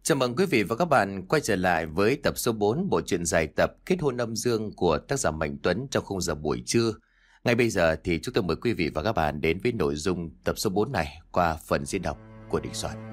Chào mừng quý vị và các bạn quay trở lại với tập số 4 bộ truyện dài tập Kết hôn âm dương của tác giả Mạnh Tuấn trong khung giờ buổi trưa. Ngay bây giờ thì chúng tôi mời quý vị và các bạn đến với nội dung tập số 4 này qua phần diễn đọc của Đình Soạn.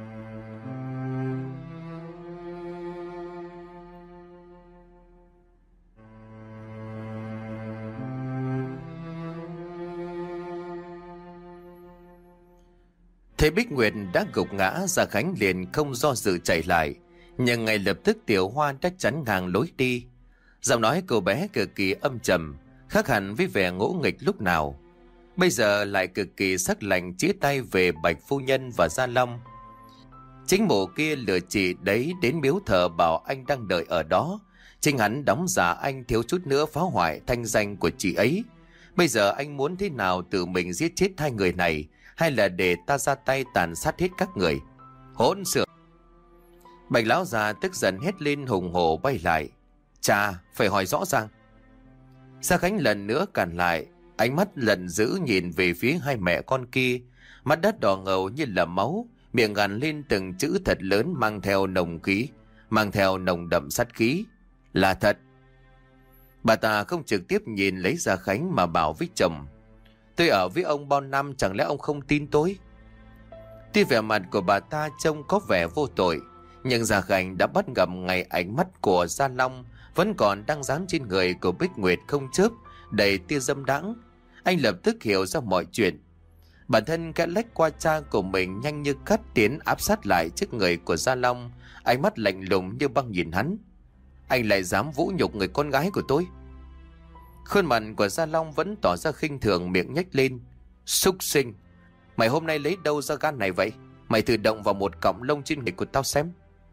Thấy Bích Nguyệt đã gục ngã, Gia Khánh liền không do dự chạy lại, nhưng ngay lập tức Tiểu Hoa đã chắn ngang lối đi. Giọng nói cô bé cực kỳ âm trầm, khác hẳn với vẻ ngỗ nghịch lúc nào. Bây giờ lại cực kỳ sắc lạnh chĩa tay về Bạch phu nhân và Gia Long. Chính mụ kia lừa chị đấy đến miếu thờ bảo anh đang đợi ở đó. Chính hắn đóng giả anh thiếu chút nữa phá hoại thanh danh của chị ấy. Bây giờ anh muốn thế nào, tự mình giết chết hai người này, hay là để ta ra tay tàn sát hết các người? Hỗn xược! Bạch lão già tức giận hét lên, hùng hổ bay lại. Chà, phải hỏi rõ ràng. Gia Khánh lần nữa cản lại, ánh mắt giận dữ nhìn về phía hai mẹ con kia, mắt đất đỏ ngầu như là máu, miệng gằn lên từng chữ thật lớn mang theo nồng khí, mang theo nồng đậm sát khí. Là thật. Bà ta không trực tiếp nhìn lấy Gia Khánh mà bảo với chồng: Tôi ở với ông bao năm, chẳng lẽ ông không tin tôi? Tuy vẻ mặt của bà ta trông có vẻ vô tội, nhưng Gia Khánh đã bắt gặp ngay ánh mắt của Gia Long vẫn còn đang dán trên người của Bích Nguyệt không chớp, đầy tia dâm đãng. Anh lập tức hiểu ra mọi chuyện. Bản thân kẽ lách qua cha của mình, nhanh như cắt tiến áp sát lại trước người của Gia Long, ánh mắt lạnh lùng như băng nhìn hắn. Anh lại dám vũ nhục người con gái của tôi? Khuôn mặt của Gia Long vẫn tỏ ra khinh thường, miệng nhếch lên. Súc sinh! Mày hôm nay lấy đâu ra gan này vậy? Mày thử động vào một cọng lông trên người của tao xem.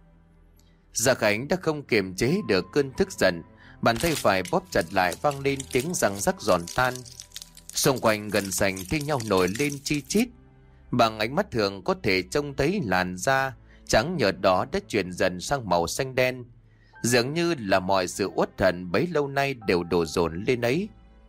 Gia Khánh đã không kiềm chế được cơn tức giận, bàn tay phải bóp chặt lại, vang lên tiếng răng rắc giòn tan. Xung quanh gần sành thi nhau nổi lên chi chít. Bằng ánh mắt thường có thể trông thấy làn da trắng nhợt đó đã chuyển dần sang màu xanh đen. Dường như là mọi sự uất hận bấy lâu nay đều đổ dồn lên ấy.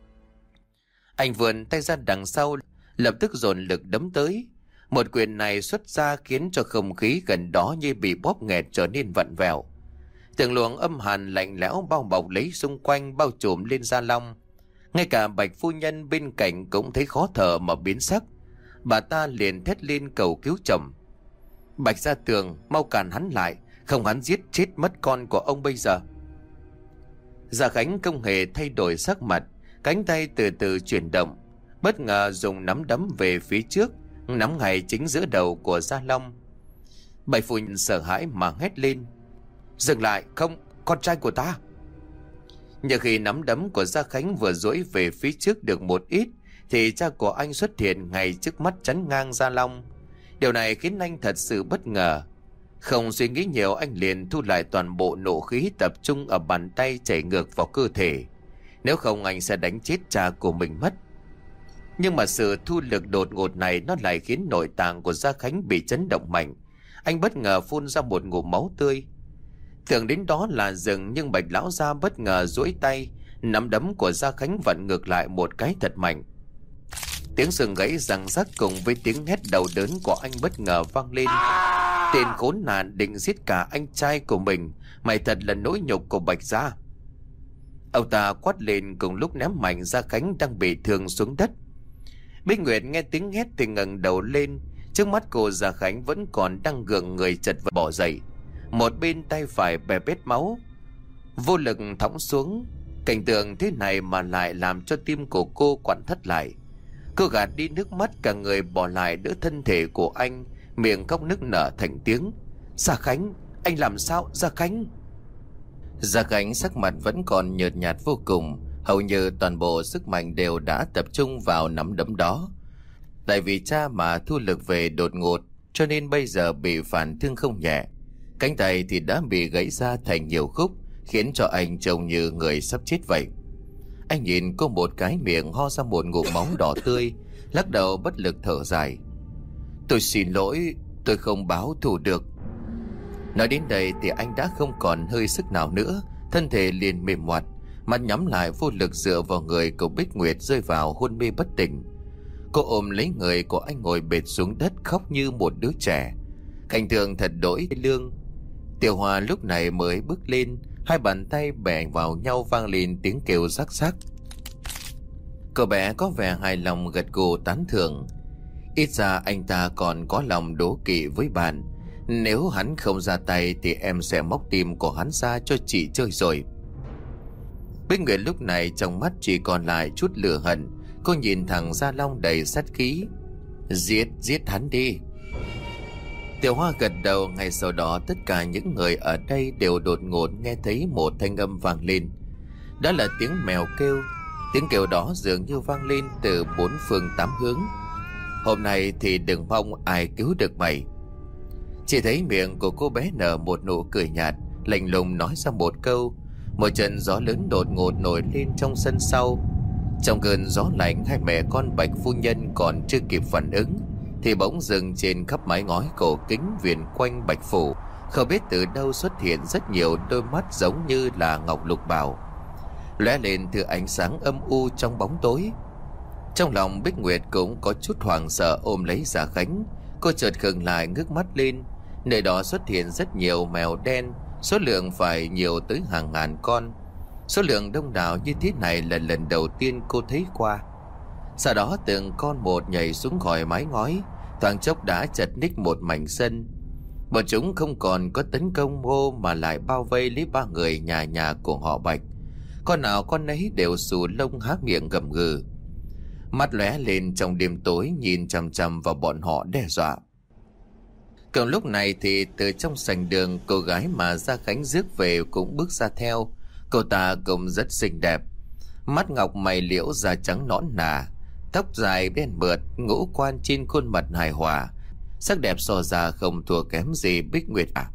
Anh vươn tay ra đằng sau, lập tức dồn lực đấm tới. Một quyền này xuất ra khiến cho không khí gần đó như bị bóp nghẹt trở nên vặn vẹo. Từng luồng âm hàn lạnh lẽo bao bọc lấy xung quanh, bao trùm lên Gia Long. Ngay cả Bạch phu nhân bên cạnh cũng thấy khó thở mà biến sắc. Bà ta liền thét lên cầu cứu chồng. Bạch Gia Tường, mau cản hắn lại, không hắn giết chết mất con của ông bây giờ. Gia Khánh không hề thay đổi sắc mặt, cánh tay từ từ chuyển động, bất ngờ dùng nắm đấm về phía trước, nắm ngay chính giữa đầu của Gia Long. Bạch phu nhân sợ hãi mà hét lên. Dừng lại, không, con trai của ta! Nhưng khi nắm đấm của Gia Khánh vừa duỗi về phía trước được một ít, thì cha của anh xuất hiện ngay trước mắt chắn ngang Gia Long. Điều này khiến anh thật sự bất ngờ. Không suy nghĩ nhiều, anh liền thu lại toàn bộ nộ khí, tập trung ở bàn tay chảy ngược vào cơ thể. Nếu không anh sẽ đánh chết cha của mình mất. Nhưng mà sự thu lực đột ngột này nó lại khiến nội tạng của Gia Khánh bị chấn động mạnh. Anh bất ngờ phun ra một ngụm máu tươi. Tưởng đến đó là dừng, nhưng Bạch lão gia bất ngờ duỗi tay, nắm đấm của Gia Khánh vặn ngược lại một cái thật mạnh. Tiếng xương gãy răng rắc cùng với tiếng hét đau đớn của anh bất ngờ vang lên. Tên khốn nạn định giết cả anh trai của mình, mày thật là nỗi nhục của Bạch gia! Ông ta quát lên cùng lúc ném mạnh Gia Khánh đang bị thương xuống đất. Bích Nguyệt nghe tiếng hét thì ngẩng đầu lên. Trước mắt cô Gia Khánh vẫn còn đang gượng người chật vật bỏ dậy, một bên tay phải bè bết máu, vô lực thõng xuống. Cảnh tượng thế này mà lại làm cho tim của cô quặn thắt lại. Cô gạt đi nước mắt, cả người bỏ lại đỡ thân thể của anh, miệng khóc nức nở thành tiếng. Gia Khánh, anh làm sao? Gia Khánh! Gia Khánh sắc mặt vẫn còn nhợt nhạt vô cùng, hầu như toàn bộ sức mạnh đều đã tập trung vào nắm đấm đó. Tại vì cha mà thu lực về đột ngột, cho nên bây giờ bị phản thương không nhẹ. Cánh tay thì đã bị gãy ra thành nhiều khúc, khiến cho anh trông như người sắp chết vậy. Anh nhìn cô một cái, miệng ho ra một ngụm máu đỏ tươi, lắc đầu bất lực thở dài. Tôi xin lỗi, tôi không báo thù được. Nói đến đây thì anh đã không còn hơi sức nào nữa, thân thể liền mềm ngoặt, mắt nhắm lại vô lực dựa vào người của Bích Nguyệt, rơi vào hôn mê bất tỉnh. Cô ôm lấy người của anh ngồi bệt xuống đất, khóc như một đứa trẻ. Cảnh tượng thật đỗi lương. Tiểu Hoa lúc này mới bước lên, hai bàn tay bẻ vào nhau vang lên tiếng kêu rắc rắc. Cậu bé có vẻ hài lòng gật gù tán thưởng. Ít ra anh ta còn có lòng đố kỵ với bạn. Nếu hắn không ra tay thì em sẽ móc tim của hắn ra cho chị chơi rồi. Bích Nguyệt lúc này trong mắt chỉ còn lại chút lửa hận. Cô nhìn thằng Gia Long đầy sát khí. Giết hắn đi. Tiểu Hoa gật đầu. Ngay sau đó tất cả những người ở đây đều đột ngột nghe thấy một thanh âm vang lên. Đó là tiếng mèo kêu. Tiếng kêu đó dường như vang lên từ bốn phương tám hướng. Hôm nay thì đừng mong ai cứu được mày. Chỉ thấy miệng của cô bé nở một nụ cười nhạt, lạnh lùng nói ra một câu. Một trận gió lớn đột ngột nổi lên trong sân sau. Trong cơn gió lạnh, hai mẹ con Bạch phu nhân còn chưa kịp phản ứng thì bỗng dưng trên khắp mái ngói cổ kính viền quanh Bạch phủ, không biết từ đâu xuất hiện rất nhiều đôi mắt giống như là ngọc lục bảo, lóe lên thứ ánh sáng âm u trong bóng tối. Trong lòng Bích Nguyệt cũng có chút hoảng sợ ôm lấy Gia Khánh. Cô chợt khựng lại ngước mắt lên. Nơi đó xuất hiện rất nhiều mèo đen, số lượng phải nhiều tới hàng ngàn con. Số lượng đông đảo như thế này là lần đầu tiên cô thấy qua. Sau đó từng con một nhảy xuống khỏi mái ngói, thoáng chốc đã chật ních một mảnh sân. Bọn chúng không còn có tấn công Ngô mà lại bao vây lấy ba người nhà của họ Bạch. Con nào con ấy đều xù lông há miệng gầm gừ, mắt lóe lên trong đêm tối nhìn chằm chằm vào bọn họ đe dọa. Cùng lúc này thì từ trong sảnh đường, cô gái mà Gia Khánh rước về cũng bước ra theo. Cô ta cũng rất xinh đẹp, mắt ngọc mày liễu, da trắng nõn nà, tóc dài đen mượt, ngũ quan trên khuôn mặt hài hòa, sắc đẹp so ra không thua kém gì Bích Nguyệt à.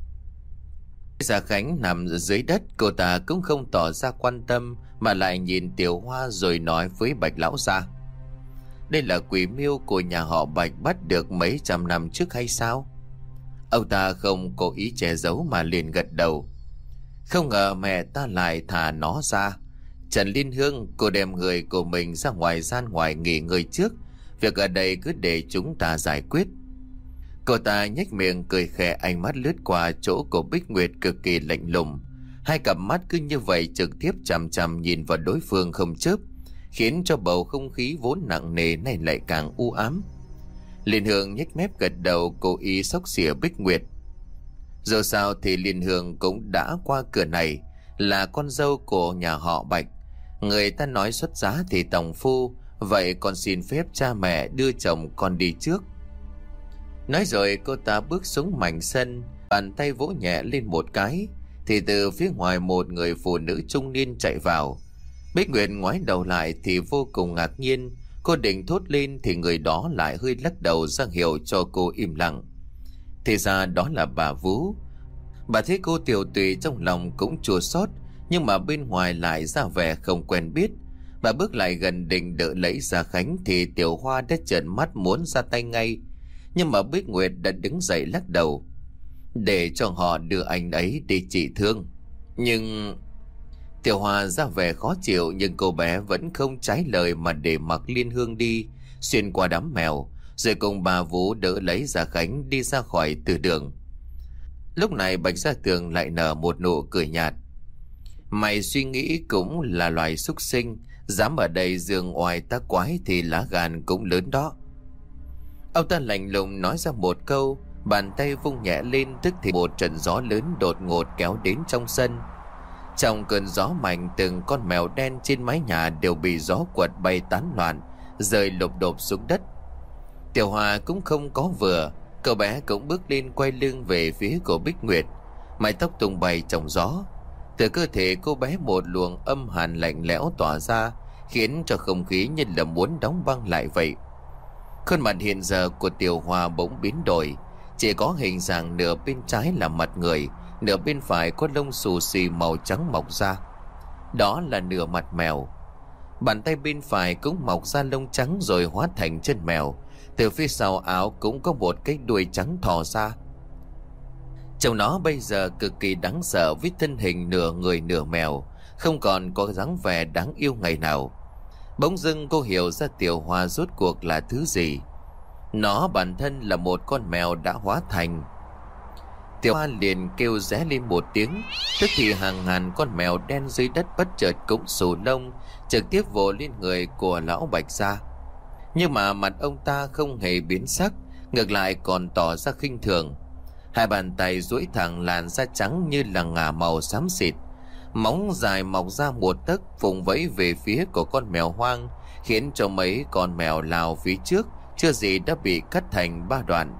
Gia Khánh nằm dưới đất, cô ta cũng không tỏ ra quan tâm mà lại nhìn Tiểu Hoa rồi nói với Bạch lão gia: đây là quỷ miêu của nhà họ Bạch bắt được mấy trăm năm trước hay sao? Ông ta không cố ý che giấu mà liền gật đầu. Không ngờ mẹ ta lại thả nó ra. Trần Liên Hương, cô đem người của mình ra ngoài gian ngoài nghỉ ngơi trước, việc ở đây cứ để chúng ta giải quyết. Cô ta nhếch miệng cười khẽ, ánh mắt lướt qua chỗ của Bích Nguyệt cực kỳ lạnh lùng. Hai cặp mắt cứ như vậy trực tiếp chằm chằm nhìn vào đối phương không chớp, khiến cho bầu không khí vốn nặng nề này lại càng u ám. Liên Hương nhếch mép gật đầu, cố ý xốc xỉa Bích Nguyệt. Dù sao thì Liên Hương cũng đã qua cửa này, là con dâu của nhà họ Bạch. Người ta nói xuất giá thì tòng phu, vậy con xin phép cha mẹ đưa chồng con đi trước. Nói rồi cô ta bước xuống mảnh sân, bàn tay vỗ nhẹ lên một cái thì từ phía ngoài một người phụ nữ trung niên chạy vào. Bích Nguyệt ngoái đầu lại thì vô cùng ngạc nhiên. Cô định thốt lên thì người đó lại hơi lắc đầu ra hiệu cho cô im lặng. Thì ra đó là bà Vú. Bà thấy cô tiều tụy trong lòng cũng chua xót, nhưng mà bên ngoài lại ra vẻ không quen biết. Bà bước lại gần định đỡ lấy Gia Khánh thì Tiểu Hoa đã trợn mắt muốn ra tay ngay, nhưng mà Bích Nguyệt đã đứng dậy lắc đầu. Để cho họ đưa anh ấy đi trị thương. Nhưng Tiểu Hoa ra vẻ khó chịu, nhưng cô bé vẫn không trái lời mà để mặc Liên Hương đi xuyên qua đám mèo, rồi cùng bà Vũ đỡ lấy Gia Khánh đi ra khỏi từ đường. Lúc này Bạch Gia Tường lại nở một nụ cười nhạt. Mày suy nghĩ cũng là loài súc sinh, dám ở đây giương oai tác quái thì lá gan cũng lớn đó. Ông ta lạnh lùng nói ra một câu, bàn tay vung nhẹ lên, tức thì một trận gió lớn đột ngột kéo đến trong sân. Trong cơn gió mạnh, từng con mèo đen trên mái nhà đều bị gió quật bay tán loạn, rơi lộp độp xuống đất. Tiểu Hoa cũng không có vừa, cậu bé cũng bước lên quay lưng về phía của Bích Nguyệt, mái tóc tung bay trong gió. Từ cơ thể cô bé một luồng âm hàn lạnh lẽo tỏa ra, khiến cho không khí như là muốn đóng băng lại vậy. Khuôn mặt hiện giờ của Tiểu Hoa bỗng biến đổi, chỉ có hình dạng nửa bên trái là mặt người, nửa bên phải có lông xù xì màu trắng mọc ra. Đó là nửa mặt mèo. Bàn tay bên phải cũng mọc ra lông trắng rồi hóa thành chân mèo. Từ phía sau áo cũng có một cái đuôi trắng thò ra. Trông nó bây giờ cực kỳ đáng sợ với thân hình nửa người nửa mèo, không còn có dáng vẻ đáng yêu ngày nào. Bỗng dưng cô hiểu ra Tiểu Hoa rốt cuộc là thứ gì. Nó bản thân là một con mèo đã hóa thành. Tiểu Hoa liền kêu ré lên một tiếng, tức thì hàng ngàn con mèo đen dưới đất bất chợt cũng xù lông, trực tiếp vồ lên người của lão Bạch Gia. Nhưng mà mặt ông ta không hề biến sắc, ngược lại còn tỏ ra khinh thường. Hai bàn tay duỗi thẳng làn da trắng như là ngà màu xám xịt, móng dài mọc ra một tấc vùng vẫy về phía của con mèo hoang, khiến cho mấy con mèo lao phía trước chưa gì đã bị cắt thành 3 đoạn.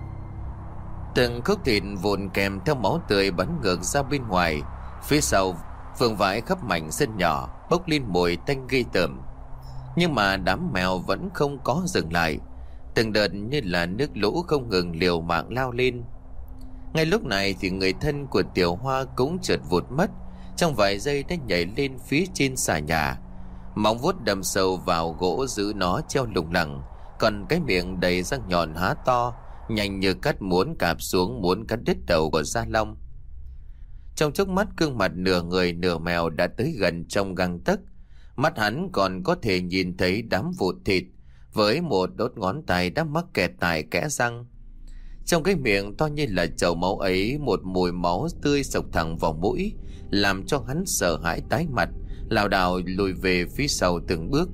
Từng khúc thịt vụn kèm theo máu tươi bắn ngược ra bên ngoài. Phía sau phường vãi khắp mảnh sân nhỏ bốc lên mùi tanh ghê tởm. Nhưng mà đám mèo vẫn không có dừng lại, từng đợt như là nước lũ không ngừng liều mạng lao lên. Ngay lúc này thì người thân của Tiểu Hoa cũng chợt vụt mất, trong vài giây đã nhảy lên phía trên xà nhà, móng vuốt đâm sâu vào gỗ giữ nó treo lủng lẳng, còn cái miệng đầy răng nhọn há to, nhanh như cắt muốn cạp xuống, muốn cắt đứt đầu của Gia Long. Trong chốc mắt, gương mặt nửa người nửa mèo đã tới gần trong gang tấc. Mắt hắn còn có thể nhìn thấy đám vụn thịt với một đốt ngón tay đã mắc kẹt tại kẽ răng. Trong cái miệng to như là chậu máu ấy, một mùi máu tươi sộc thẳng vào mũi, làm cho hắn sợ hãi tái mặt, lảo đảo lùi về phía sau từng bước.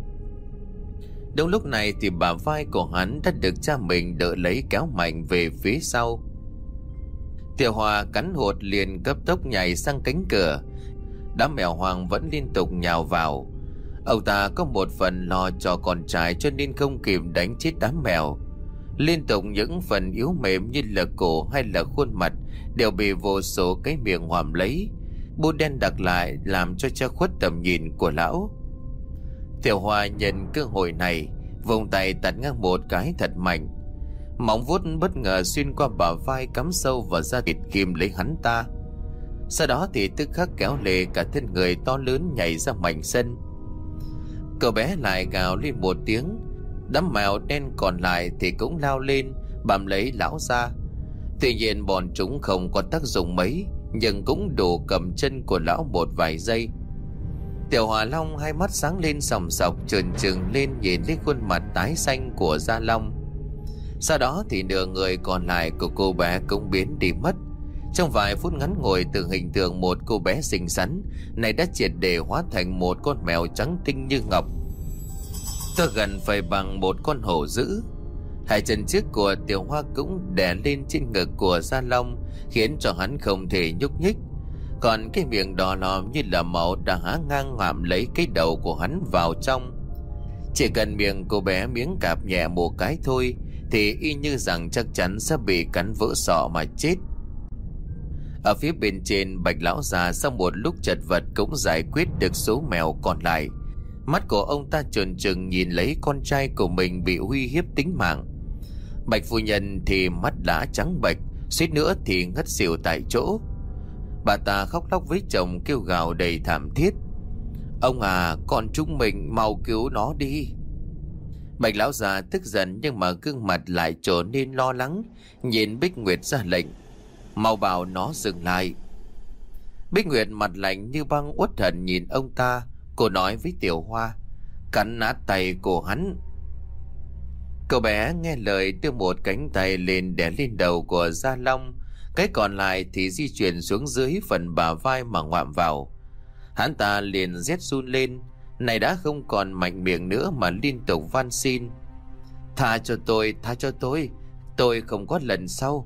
Đúng lúc này thì bả vai của hắn đã được cha mình đỡ lấy kéo mạnh về phía sau. Tiểu Hoa cắn hột liền cấp tốc nhảy sang cánh cửa. Đám mèo hoang vẫn liên tục nhào vào. Ông ta có một phần lo cho con trai cho nên không kịp đánh chết đám mèo. Liên tục những phần yếu mềm như là cổ hay là khuôn mặt đều bị vô số cái miệng hoàm lấy, bù đen đặc lại làm cho che khuất tầm nhìn của lão. Tiểu Hoa nhận cơ hội này, vùng tay tạt ngang một cái thật mạnh. Móng vuốt bất ngờ xuyên qua bả vai, cắm sâu vào da thịt ghim lấy hắn ta. Sau đó thì tức khắc kéo lê cả thân người to lớn nhảy ra mảnh sân. Cậu bé lại gào lên một tiếng. Đám mèo đen còn lại thì cũng lao lên bám lấy lão ra. Tuy nhiên bọn chúng không có tác dụng mấy, nhưng cũng đủ cầm chân của lão một vài giây. Tiểu Hỏa Long hai mắt sáng lên sòng sọc, trừng trừng lên nhìn lên khuôn mặt tái xanh của Gia Long. Sau đó thì nửa người còn lại của cô bé cũng biến đi mất. Trong vài phút ngắn ngủi, từ hình tượng một cô bé xinh xắn này đã triệt để hóa thành một con mèo trắng tinh như ngọc, to gần phải bằng một con hổ dữ. Hai chân trước của Tiểu Hoa cũng đè lên trên ngực của Gia Long, khiến cho hắn không thể nhúc nhích. Còn cái miệng đỏ lòm như là máu đã há ngang ngoạm lấy cái đầu của hắn vào trong. Chỉ cần miệng cô bé miếng cạp nhẹ một cái thôi thì y như rằng chắc chắn sẽ bị cắn vỡ sọ mà chết. Ở phía bên trên, Bạch lão già sau một lúc chật vật cũng giải quyết được số mèo còn lại. Mắt của ông ta trợn trừng nhìn lấy con trai của mình bị uy hiếp tính mạng. Bạch phu nhân thì mắt đã trắng bệch, suýt nữa thì ngất xỉu tại chỗ. Bà ta khóc lóc với chồng, kêu gào đầy thảm thiết: "Ông à, con chúng mình mau cứu nó đi!" Bạch lão già tức giận nhưng mà gương mặt lại trở nên lo lắng, nhìn Bích Nguyệt ra lệnh: "Mau bảo nó dừng lại." Bích Nguyệt mặt lạnh như băng uất hận nhìn ông ta. Cô nói với Tiểu Hoa: "Cắn nát tay của hắn." Cậu bé nghe lời đưa một cánh tay lên đè lên đầu của Gia Long, cái còn lại thì di chuyển xuống dưới phần bả vai mà ngoạm vào. Hắn ta liền rét run lên, này đã không còn mạnh miệng nữa mà liên tục van xin: "Tha cho tôi không có lần sau."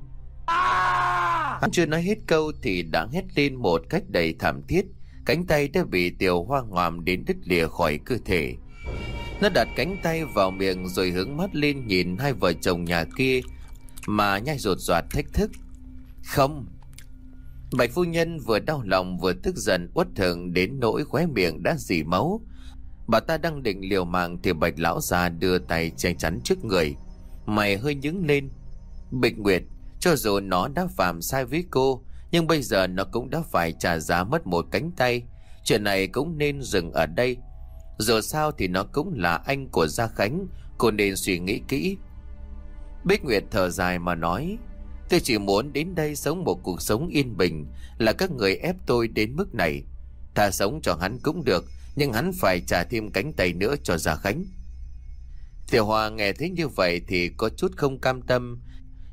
Hắn chưa nói hết câu thì đã hét lên một cách đầy thảm thiết. Cánh tay đã bị Tiểu Hoa ngoạm đến đứt lìa khỏi cơ thể. Nó đặt cánh tay vào miệng rồi hướng mắt lên nhìn hai vợ chồng nhà kia mà nhai rột rạt thách thức: "Không!" Bạch phu nhân vừa đau lòng vừa tức giận uất hận đến nỗi khóe miệng đã rỉ máu. Bà ta đang định liều mạng thì Bạch lão già đưa tay che chắn trước người. Mày hơi nhướng lên: "Bích Nguyệt, cho dù nó đã phạm sai với cô, nhưng bây giờ nó cũng đã phải trả giá mất một cánh tay. Chuyện này cũng nên dừng ở đây. Dù sao thì nó cũng là anh của Gia Khánh, cô nên suy nghĩ kỹ." Bích Nguyệt thở dài mà nói: "Tôi chỉ muốn đến đây sống một cuộc sống yên bình, là các người ép tôi đến mức này. Thà sống cho hắn cũng được, nhưng hắn phải trả thêm cánh tay nữa cho Gia Khánh." Tiểu Hoa nghe thấy như vậy thì có chút không cam tâm,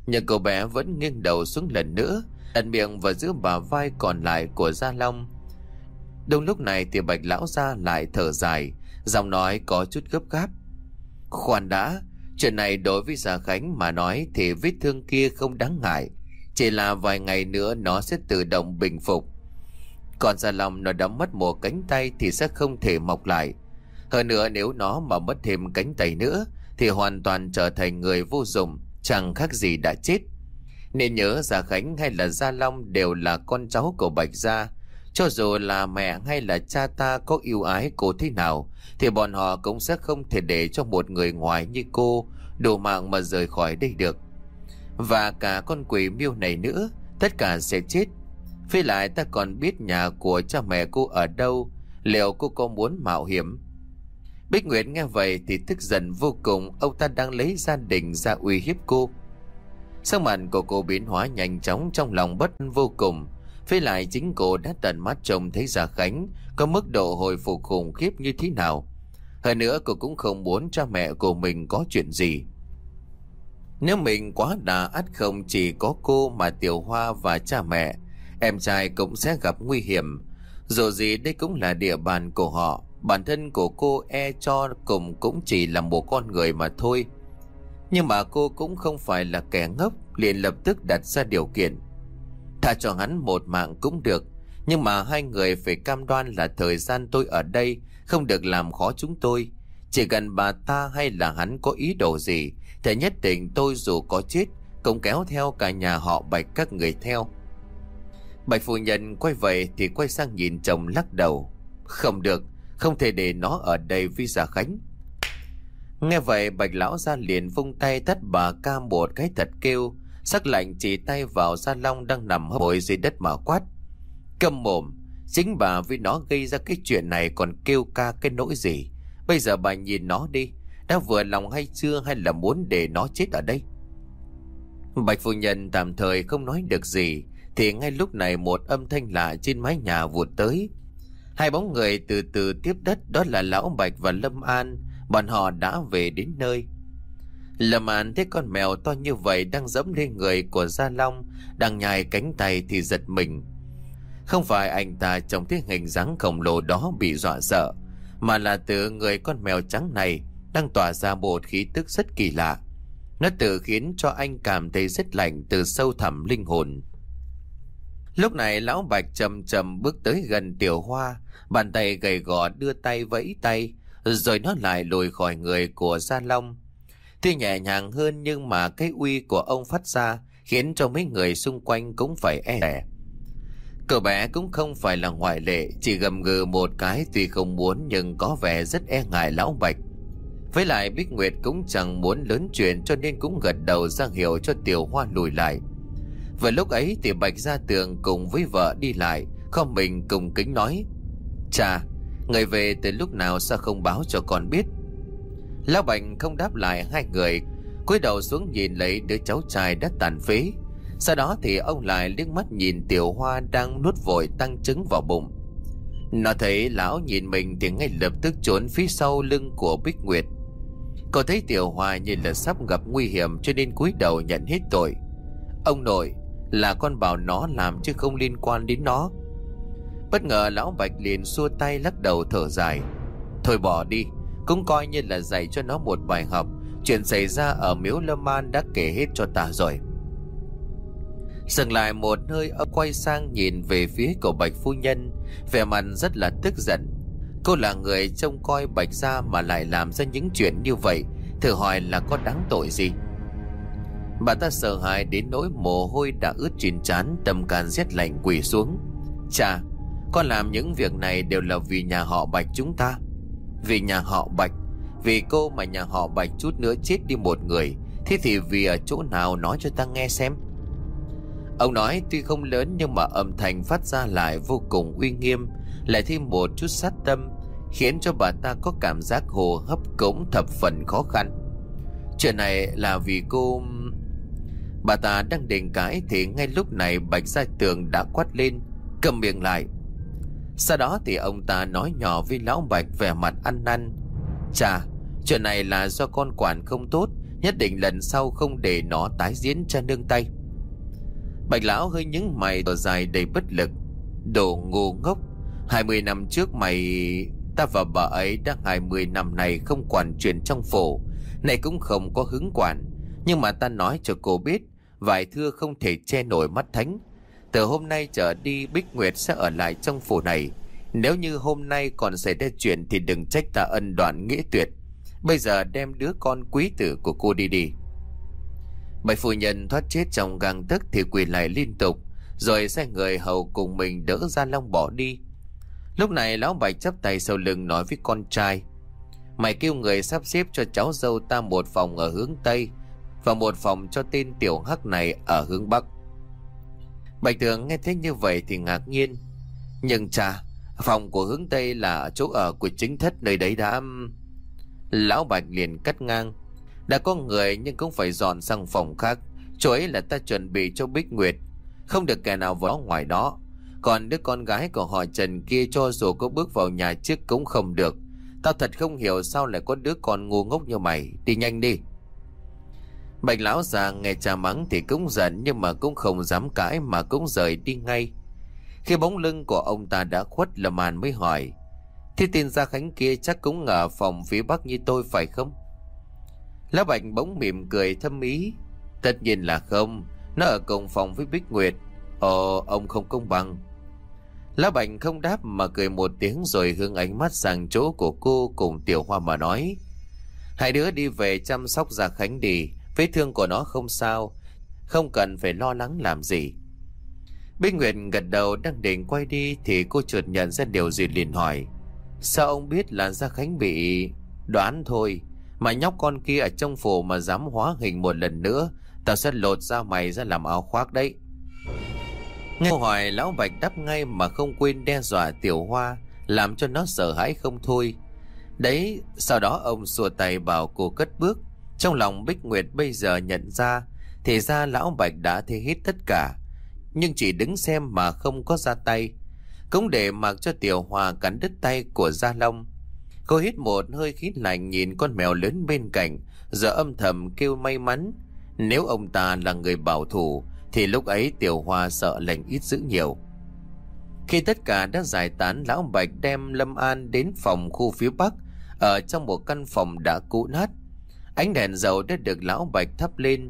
Nhưng cô bé vẫn nghiêng đầu xuống lần nữa, đặt miệng vào giữa bả vai còn lại của Gia Long. Đúng lúc này thì Bạch lão gia lại thở dài, giọng nói có chút gấp gáp. Khoan đã, chuyện này đối với Gia Khánh mà nói thì vết thương kia không đáng ngại, chỉ là vài ngày nữa nó sẽ tự động bình phục. Còn Gia Long nó đã mất một cánh tay thì sẽ không thể mọc lại. Hơn nữa nếu nó mà mất thêm cánh tay nữa thì hoàn toàn trở thành người vô dụng, chẳng khác gì đã chết. Nên nhớ Gia Khánh hay là Gia Long đều là con cháu của Bạch gia. Cho dù là mẹ hay là cha ta có yêu ái cô thế nào thì bọn họ cũng sẽ không thể để cho một người ngoài như cô đủ mạng mà rời khỏi đây được. Và cả con quỷ miêu này nữa, tất cả sẽ chết. Với lại ta còn biết nhà của cha mẹ cô ở đâu, liệu cô có muốn mạo hiểm? Bích Nguyệt nghe vậy thì tức giận vô cùng, ông ta đang lấy gia đình ra uy hiếp cô. Sắc mặt của cô biến hóa nhanh chóng, trong lòng bất vô cùng. Với lại chính cô đã tận mắt trông thấy Gia Khánh có mức độ hồi phục khủng khiếp như thế nào. Hơn nữa cô cũng không muốn cha mẹ của mình có chuyện gì. Nếu mình quá đà ắt không chỉ có cô mà Tiểu Hoa và cha mẹ, em trai cũng sẽ gặp nguy hiểm. Dù gì đây cũng là địa bàn của họ. Bản thân của cô e cho cùng cũng chỉ là một con người mà thôi. Nhưng mà cô cũng không phải là kẻ ngốc, liền lập tức đặt ra điều kiện. Tha cho hắn một mạng cũng được, nhưng mà hai người phải cam đoan là thời gian tôi ở đây không được làm khó chúng tôi. Chỉ cần bà ta hay là hắn có ý đồ gì thì nhất định tôi dù có chết cũng kéo theo cả nhà họ Bạch các người theo. Bạch phu nhân quay vậy thì quay sang nhìn chồng lắc đầu. Không được, không thể để nó ở đây với Gia Khánh. Nghe vậy Bạch lão gia liền vung tay tát bà ca một cái thật kêu, sắc lạnh chỉ tay vào Gia Long đang nằm hấp hối dưới đất mà quát. Câm mồm, chính bà với nó gây ra cái chuyện này còn kêu ca cái nỗi gì? Bây giờ bà nhìn nó đi, đã vừa lòng hay chưa, hay là muốn để nó chết ở đây? Bạch phu nhân tạm thời không nói được gì thì ngay lúc này một âm thanh lạ trên mái nhà vụt tới. Hai bóng người từ từ tiếp đất, đó là Lão Bạch và Lâm An. Bọn họ đã về đến nơi. Lâm An thấy con mèo to như vậy đang giẫm lên người của Gia Long, đang nhai cánh tay thì giật mình. Không phải anh ta trông thấy hình dáng khổng lồ đó bị dọa sợ, mà là từ người con mèo trắng này đang tỏa ra một khí tức rất kỳ lạ. Nó tự khiến cho anh cảm thấy rất lạnh từ sâu thẳm linh hồn. Lúc này Lão Bạch chậm chậm bước tới gần Tiểu Hoa, bàn tay gầy gò đưa tay vẫy tay, rồi nó lại lùi khỏi người của Gia Long. Tuy nhẹ nhàng hơn nhưng mà cái uy của ông phát ra khiến cho mấy người xung quanh cũng phải e dè. Cậu bé cũng không phải là ngoại lệ, chỉ gầm gừ một cái tuy không muốn nhưng có vẻ rất e ngại Lão Bạch. Với lại Bích Nguyệt cũng chẳng muốn lớn chuyện cho nên cũng gật đầu ra hiệu cho Tiểu Hoa lùi lại. Và lúc ấy thì Bạch Gia Tường cùng với vợ đi lại, không mình cùng kính nói: Chà, người về từ lúc nào sao không báo cho con biết? Lão Bạch không đáp lại hai người, cúi đầu xuống nhìn lấy đứa cháu trai đã tàn phế. Sau đó thì ông lại liếc mắt nhìn Tiểu Hoa đang nuốt vội tăng trứng vào bụng. Nó thấy lão nhìn mình thì ngay lập tức trốn phía sau lưng của Bích Nguyệt. Cậu thấy Tiểu Hoa như là sắp gặp nguy hiểm cho nên cúi đầu nhận hết tội. Ông nội, là con bảo nó làm chứ không liên quan đến nó. Bất ngờ Lão Bạch liền xua tay lắc đầu thở dài. Thôi bỏ đi, cũng coi như là dạy cho nó một bài học. Chuyện xảy ra ở miếu Lâm An đã kể hết cho ta rồi. Dừng lại một hơi, ông quay sang nhìn về phía của Bạch phu nhân, vẻ mặt rất là tức giận. Cô là người trông coi Bạch gia mà lại làm ra những chuyện như vậy, thử hỏi là có đáng tội gì? Bà ta sợ hãi đến nỗi mồ hôi đã ướt trên trán, tâm can rét lạnh quỳ xuống. Chà, con làm những việc này đều là vì nhà họ Bạch chúng ta. Vì nhà họ Bạch? Vì cô mà nhà họ Bạch chút nữa chết đi một người, thế thì vì ở chỗ nào nói cho ta nghe xem. Ông nói tuy không lớn nhưng mà âm thanh phát ra lại vô cùng uy nghiêm, lại thêm một chút sát tâm, khiến cho bà ta có cảm giác hô hấp cũng thập phần khó khăn. Chuyện này là vì cô... Bà ta đang định cãi thì ngay lúc này Bạch Gia Tường đã quát lên: Cầm miệng lại. Sau đó thì ông ta nói nhỏ với Lão Bạch vẻ mặt ăn năn: Chà, chuyện này là do con quản không tốt Nhất định lần sau không để nó tái diễn cho nương tay. Bạch lão hơi nhướng mày thở dài đầy bất lực. Đồ ngu ngốc, 20 năm trước ta và bà ấy đã 20 năm này không quản chuyện trong phủ, này cũng không có hứng quản. Nhưng mà ta nói cho cô biết, vải thưa không thể che nổi mắt thánh. Từ hôm nay trở đi, Bích Nguyệt sẽ ở lại trong phủ này. Nếu như hôm nay còn xảy ra chuyện thì đừng trách ta ân đoạn nghĩa tuyệt. Bây giờ đem đứa con quý tử của cô đi. Bạch phu nhân thoát chết trong gang tấc thì quỳ lại liên tục, rồi sai người hầu cùng mình đỡ Gia Long bỏ đi. Lúc này lão Bạch chắp tay sau lưng nói với con trai: mày kêu người sắp xếp cho cháu dâu ta một phòng ở hướng Tây, và một phòng cho tên tiểu hắc này ở hướng Bắc. Bạch Tường nghe thấy như vậy thì ngạc nhiên: nhưng cha, phòng của hướng Tây là chỗ ở của chính thất, nơi đấy đã... Lão Bạch liền cắt ngang: đã có người nhưng cũng phải dọn sang phòng khác. Chỗ ấy là ta chuẩn bị cho Bích Nguyệt, không được kẻ nào vào ngoài đó. Còn đứa con gái của họ Trần kia, cho dù có bước vào nhà trước cũng không được. Tao thật không hiểu sao lại có đứa con ngu ngốc như mày. Đi nhanh đi. Bạch lão già nghe cha mắng thì cũng giận, nhưng mà cũng không dám cãi mà cũng rời đi ngay. Khi bóng lưng của ông ta đã khuất, Lâm An mới hỏi: thế tên Gia Khánh kia chắc cũng ở phòng phía Bắc như tôi phải không? Lão Bạch bỗng mỉm cười thâm ý: tất nhiên là không, nó ở cùng phòng với Bích Nguyệt. Ồ, ông không công bằng. Lão Bạch không đáp mà cười một tiếng, rồi hướng ánh mắt sang chỗ của cô cùng Tiểu Hoa mà nói: hai đứa đi về chăm sóc Gia Khánh đi, vết thương của nó không sao, không cần phải lo lắng làm gì. Bích Nguyệt gật đầu đang định quay đi thì cô chợt nhận ra điều gì, liền hỏi: sao ông biết là Gia Khánh bị... Đoán thôi, mà nhóc con kia ở trong phủ mà dám hóa hình một lần nữa, tao sẽ lột da mày ra làm áo khoác đấy. Nghe câu hỏi, lão Bạch đáp ngay mà không quên đe dọa Tiểu Hoa, làm cho nó sợ hãi không thôi. Đấy, sau đó ông xua tay bảo cô cất bước. Trong lòng Bích Nguyệt bây giờ nhận ra, thì ra lão Bạch đã thấy hết tất cả, nhưng chỉ đứng xem mà không có ra tay, cũng để mặc cho Tiểu Hoa cắn đứt tay của Gia Long. Cô hít một hơi khí lạnh nhìn con mèo lớn bên cạnh, giờ âm thầm kêu may mắn. Nếu ông ta là người bảo thủ thì lúc ấy Tiểu Hoa sợ lành ít dữ nhiều. Khi tất cả đã giải tán, lão Bạch đem Lâm An đến phòng khu phía Bắc. Ở trong một căn phòng đã cũ nát, ánh đèn dầu đã được lão Bạch thắp lên.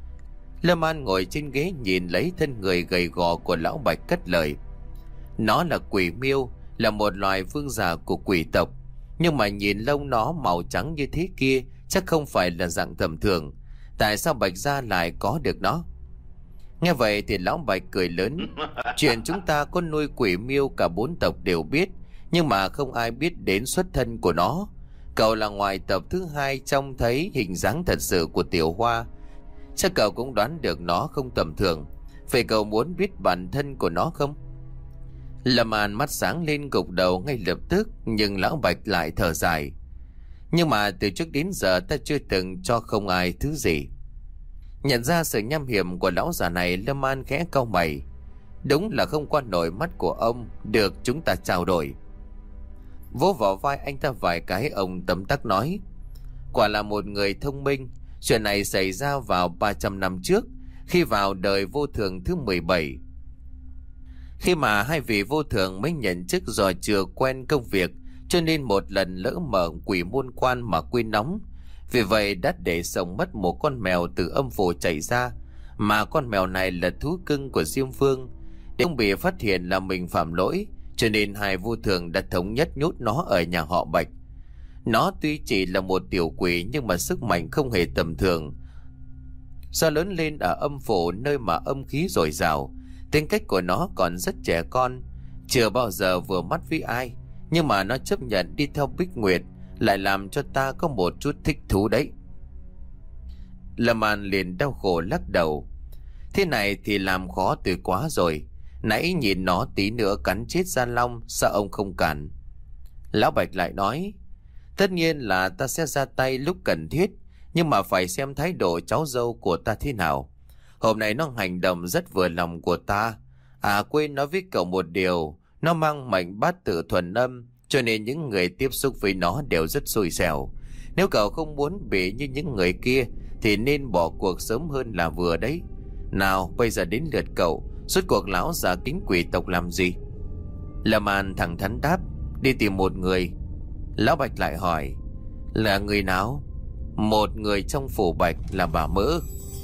Lâm An ngồi trên ghế nhìn lấy thân người gầy gò của lão Bạch, cất lời: nó là quỷ miêu, là một loài vương giả của quỷ tộc, nhưng mà nhìn lông nó màu trắng như thế kia chắc không phải là dạng tầm thường. Tại sao Bạch gia lại có được nó? Nghe vậy thì lão Bạch cười lớn: chuyện chúng ta có nuôi quỷ miêu cả 4 tộc đều biết, nhưng mà không ai biết đến xuất thân của nó. Cậu là ngoại tộc thứ 2 trông thấy hình dáng thật sự của Tiểu Hoa, chắc cậu cũng đoán được nó không tầm thường. Vậy cậu muốn biết bản thân của nó không? Lâm An mắt sáng lên gục đầu ngay lập tức, nhưng lão Bạch lại thở dài: nhưng mà từ trước đến giờ ta chưa từng cho không ai thứ gì. Nhận ra sự nham hiểm của lão già này, Lâm An khẽ cau mày: đúng là không qua nổi mắt của ông, được chúng ta trao đổi. Vỗ vào vai anh ta vài cái, ông tấm tắc nói: quả là một người thông minh. Chuyện này xảy ra vào 300 năm trước, khi vào đời vô thường thứ 17. Khi mà hai vị vô thường mới nhận chức do chưa quen công việc, cho nên một lần lỡ mở quỷ môn quan mà quên nóng. Vì vậy đã để sống mất một con mèo từ âm phủ chạy ra, mà con mèo này là thú cưng của Diêm Vương. Để không bị phát hiện là mình phạm lỗi, cho nên hai vô thường đã thống nhất nhốt nó ở nhà họ Bạch. Nó tuy chỉ là một tiểu quỷ nhưng mà sức mạnh không hề tầm thường. Do lớn lên ở âm phủ, nơi mà âm khí dồi dào, tính cách của nó còn rất trẻ con, chưa bao giờ vừa mắt với ai, nhưng mà nó chấp nhận đi theo Bích Nguyệt, lại làm cho ta có một chút thích thú đấy. Lâm An liền đau khổ lắc đầu: thế này thì làm khó tôi quá rồi. Nãy nhìn nó tí nữa cắn chết Gia Long, sao ông không cản? Lão Bạch lại nói: tất nhiên là ta sẽ ra tay lúc cần thiết, nhưng mà phải xem thái độ cháu dâu của ta thế nào. Hôm nay nó hành động rất vừa lòng của ta. À quên nói với cậu một điều, nó mang mệnh bát tự thuần âm, cho nên những người tiếp xúc với nó đều rất xui xẻo. Nếu cậu không muốn bị như những người kia thì nên bỏ cuộc sớm hơn là vừa đấy. Nào bây giờ đến lượt cậu, rốt cuộc lão già kính quỷ tộc làm gì? Lâm An thẳng thắn đáp: đi tìm một người. Lão Bạch lại hỏi: là người nào? Một người trong phủ Bạch, là bà Mỡ.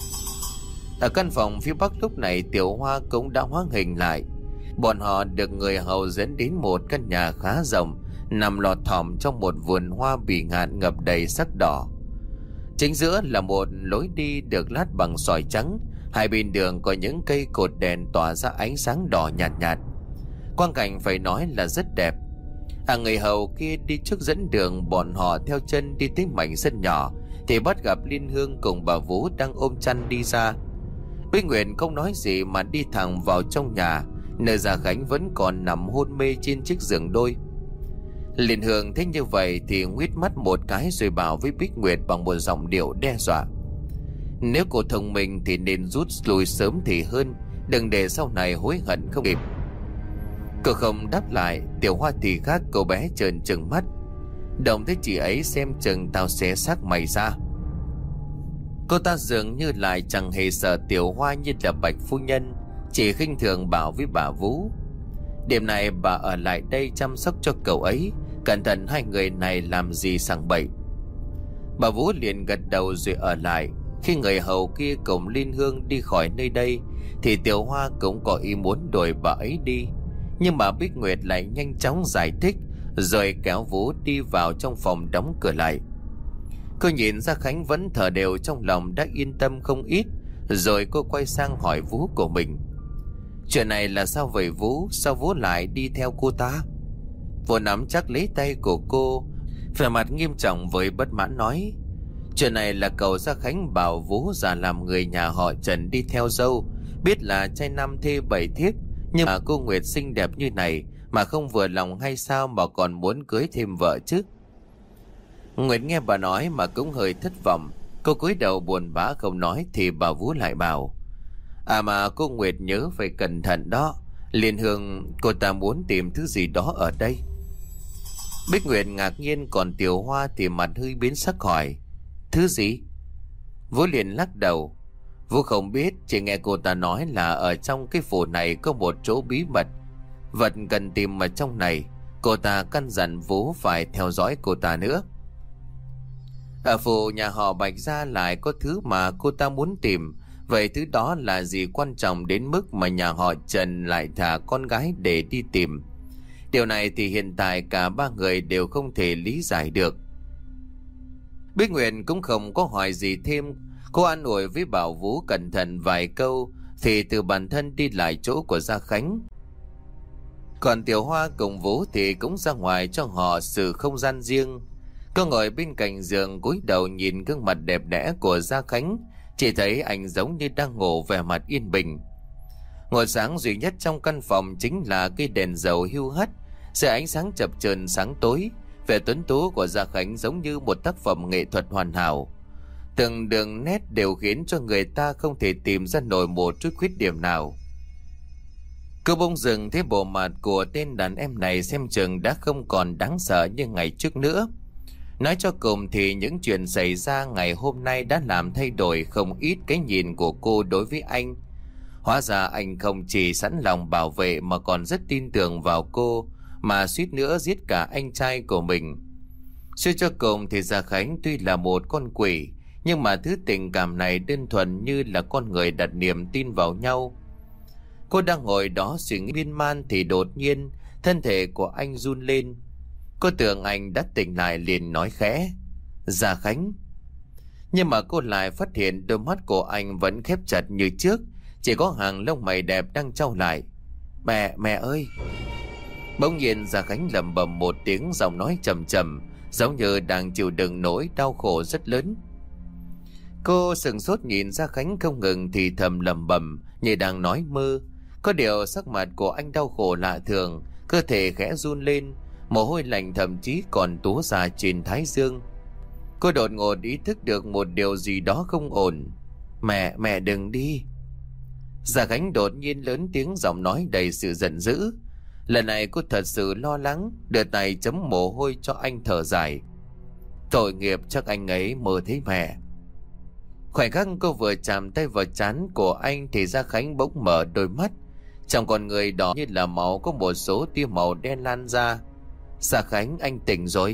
Ở căn phòng phía bắc lúc này Tiểu Hoa cũng đã hóa hình lại. Bọn họ được người hầu dẫn đến một căn nhà khá rộng, nằm lọt thỏm trong một vườn hoa bỉ ngạn ngập đầy sắc đỏ. Chính giữa là một lối đi được lát bằng sỏi trắng. Hai bên đường có những cây cột đèn tỏa ra ánh sáng đỏ nhạt nhạt. Quang cảnh phải nói là rất đẹp. Người hầu kia đi trước dẫn đường, bọn họ theo chân đi tới mảnh sân nhỏ thì bắt gặp Liên Hương cùng bà Vũ đang ôm chăn đi ra. Bích Nguyệt không nói gì mà đi thẳng vào trong nhà, nơi Gia Khánh vẫn còn nằm hôn mê trên chiếc giường đôi. Liên Hương thấy như vậy thì nguýt mắt một cái rồi bảo với Bích Nguyệt bằng một giọng điệu đe dọa: nếu cô thông minh thì nên rút lui sớm thì hơn, đừng để sau này hối hận không kịp. Cô không đáp lại. Tiểu Hoa thì khác, cô bé trợn trừng mắt: đồng thấy chị ấy xem chừng tao xé xác mày ra. Cô ta dường như lại chẳng hề sợ Tiểu Hoa như là Bạch phu nhân, chỉ khinh thường bảo với bà Vũ: đêm nay bà ở lại đây chăm sóc cho cậu ấy, cẩn thận hai người này làm gì sằng bậy. Bà Vũ liền gật đầu rồi ở lại. Khi người hầu kia cùng Liên Hương đi khỏi nơi đây thì Tiểu Hoa cũng có ý muốn đuổi bà ấy đi, nhưng mà Bích Nguyệt lại nhanh chóng giải thích rồi kéo Vũ đi vào trong phòng đóng cửa lại. Cô nhìn Gia Khánh vẫn thở đều, trong lòng đã yên tâm không ít. Rồi cô quay sang hỏi Vũ của mình: chuyện này là sao vậy Vũ? Sao Vũ lại đi theo cô ta? Vũ nắm chắc lấy tay của cô, vẻ mặt nghiêm trọng với bất mãn nói: chuyện này là cậu Gia Khánh bảo Vũ giả làm người nhà họ Trần đi theo dâu, biết là trai năm thê bảy thiếp, nhưng mà cô Nguyệt xinh đẹp như này mà không vừa lòng hay sao mà còn muốn cưới thêm vợ chứ? Nguyệt nghe bà nói mà cũng hơi thất vọng. Cô cúi đầu buồn bã không nói thì bà Vũ lại bảo: mà cô Nguyệt nhớ phải cẩn thận đó. Liên Hương cô ta muốn tìm thứ gì đó ở đây. Bích Nguyệt ngạc nhiên, còn Tiểu Hoa thì mặt hơi biến sắc hỏi: thứ gì? Vũ liền lắc đầu: Vũ không biết, chỉ nghe cô ta nói là ở trong cái phủ này có một chỗ bí mật, vật cần tìm ở trong này. Cô ta căn dặn Vũ phải theo dõi cô ta nữa. Ở phủ nhà họ Bạch Gia lại có thứ mà cô ta muốn tìm. Vậy thứ đó là gì quan trọng đến mức mà nhà họ Trần lại thả con gái để đi tìm? Điều này thì hiện tại cả ba người đều không thể lý giải được. Bích Nguyệt cũng không có hỏi gì thêm. Cô an ủi với bảo Vũ cẩn thận vài câu thì từ bản thân đi lại chỗ của Gia Khánh. Còn Tiểu Hoa cùng Vũ thì cũng ra ngoài cho họ sự không gian riêng. Cô ngồi bên cạnh giường cúi đầu nhìn gương mặt đẹp đẽ của Gia Khánh, chỉ thấy anh giống như đang ngủ, vẻ mặt yên bình. Ngôi sáng duy nhất trong căn phòng chính là cây đèn dầu hiu hắt, sự ánh sáng chập chờn sáng tối. Vẻ tuấn tú của Gia Khánh giống như một tác phẩm nghệ thuật hoàn hảo. Từng đường nét đều khiến cho người ta không thể tìm ra nổi một chút khuyết điểm nào. Cô bỗng dừng thấy bộ mặt của tên đàn em này xem chừng đã không còn đáng sợ như ngày trước nữa. Nói cho cùng thì những chuyện xảy ra ngày hôm nay đã làm thay đổi không ít cái nhìn của cô đối với anh. Hóa ra anh không chỉ sẵn lòng bảo vệ mà còn rất tin tưởng vào cô, mà suýt nữa giết cả anh trai của mình. Suy cho cùng thì Gia Khánh tuy là một con quỷ, nhưng mà thứ tình cảm này đơn thuần như là con người đặt niềm tin vào nhau. Cô đang ngồi đó suy nghĩ miên man thì đột nhiên thân thể của anh run lên. Cô tưởng anh đã tỉnh lại liền nói khẽ: Gia Khánh. Nhưng mà cô lại phát hiện đôi mắt của anh vẫn khép chặt như trước, chỉ có hàng lông mày đẹp đang trao lại. Mẹ ơi. Bỗng nhiên Gia Khánh lẩm bẩm một tiếng, giọng nói trầm trầm, giống như đang chịu đựng nỗi đau khổ rất lớn. Cô sững sốt nhìn Gia Khánh không ngừng thì thầm lẩm bẩm như đang nói mơ. Có điều sắc mặt của anh đau khổ lạ thường, cơ thể khẽ run lên, mồ hôi lạnh thậm chí còn túa ra trên thái dương. Cô đột ngột ý thức được một điều gì đó không ổn. Mẹ đừng đi. Gia Khánh đột nhiên lớn tiếng, giọng nói đầy sự giận dữ. Lần này cô thật sự lo lắng, đưa tay chấm mồ hôi cho anh thở dài. Tội nghiệp, chắc anh ấy mơ thấy mẹ. Khoảnh khắc cô vừa chạm tay vào trán của anh thì Gia Khánh bỗng mở đôi mắt. Trong con người đỏ như là máu có một số tia màu đen lan ra. Gia Khánh, anh tỉnh rồi.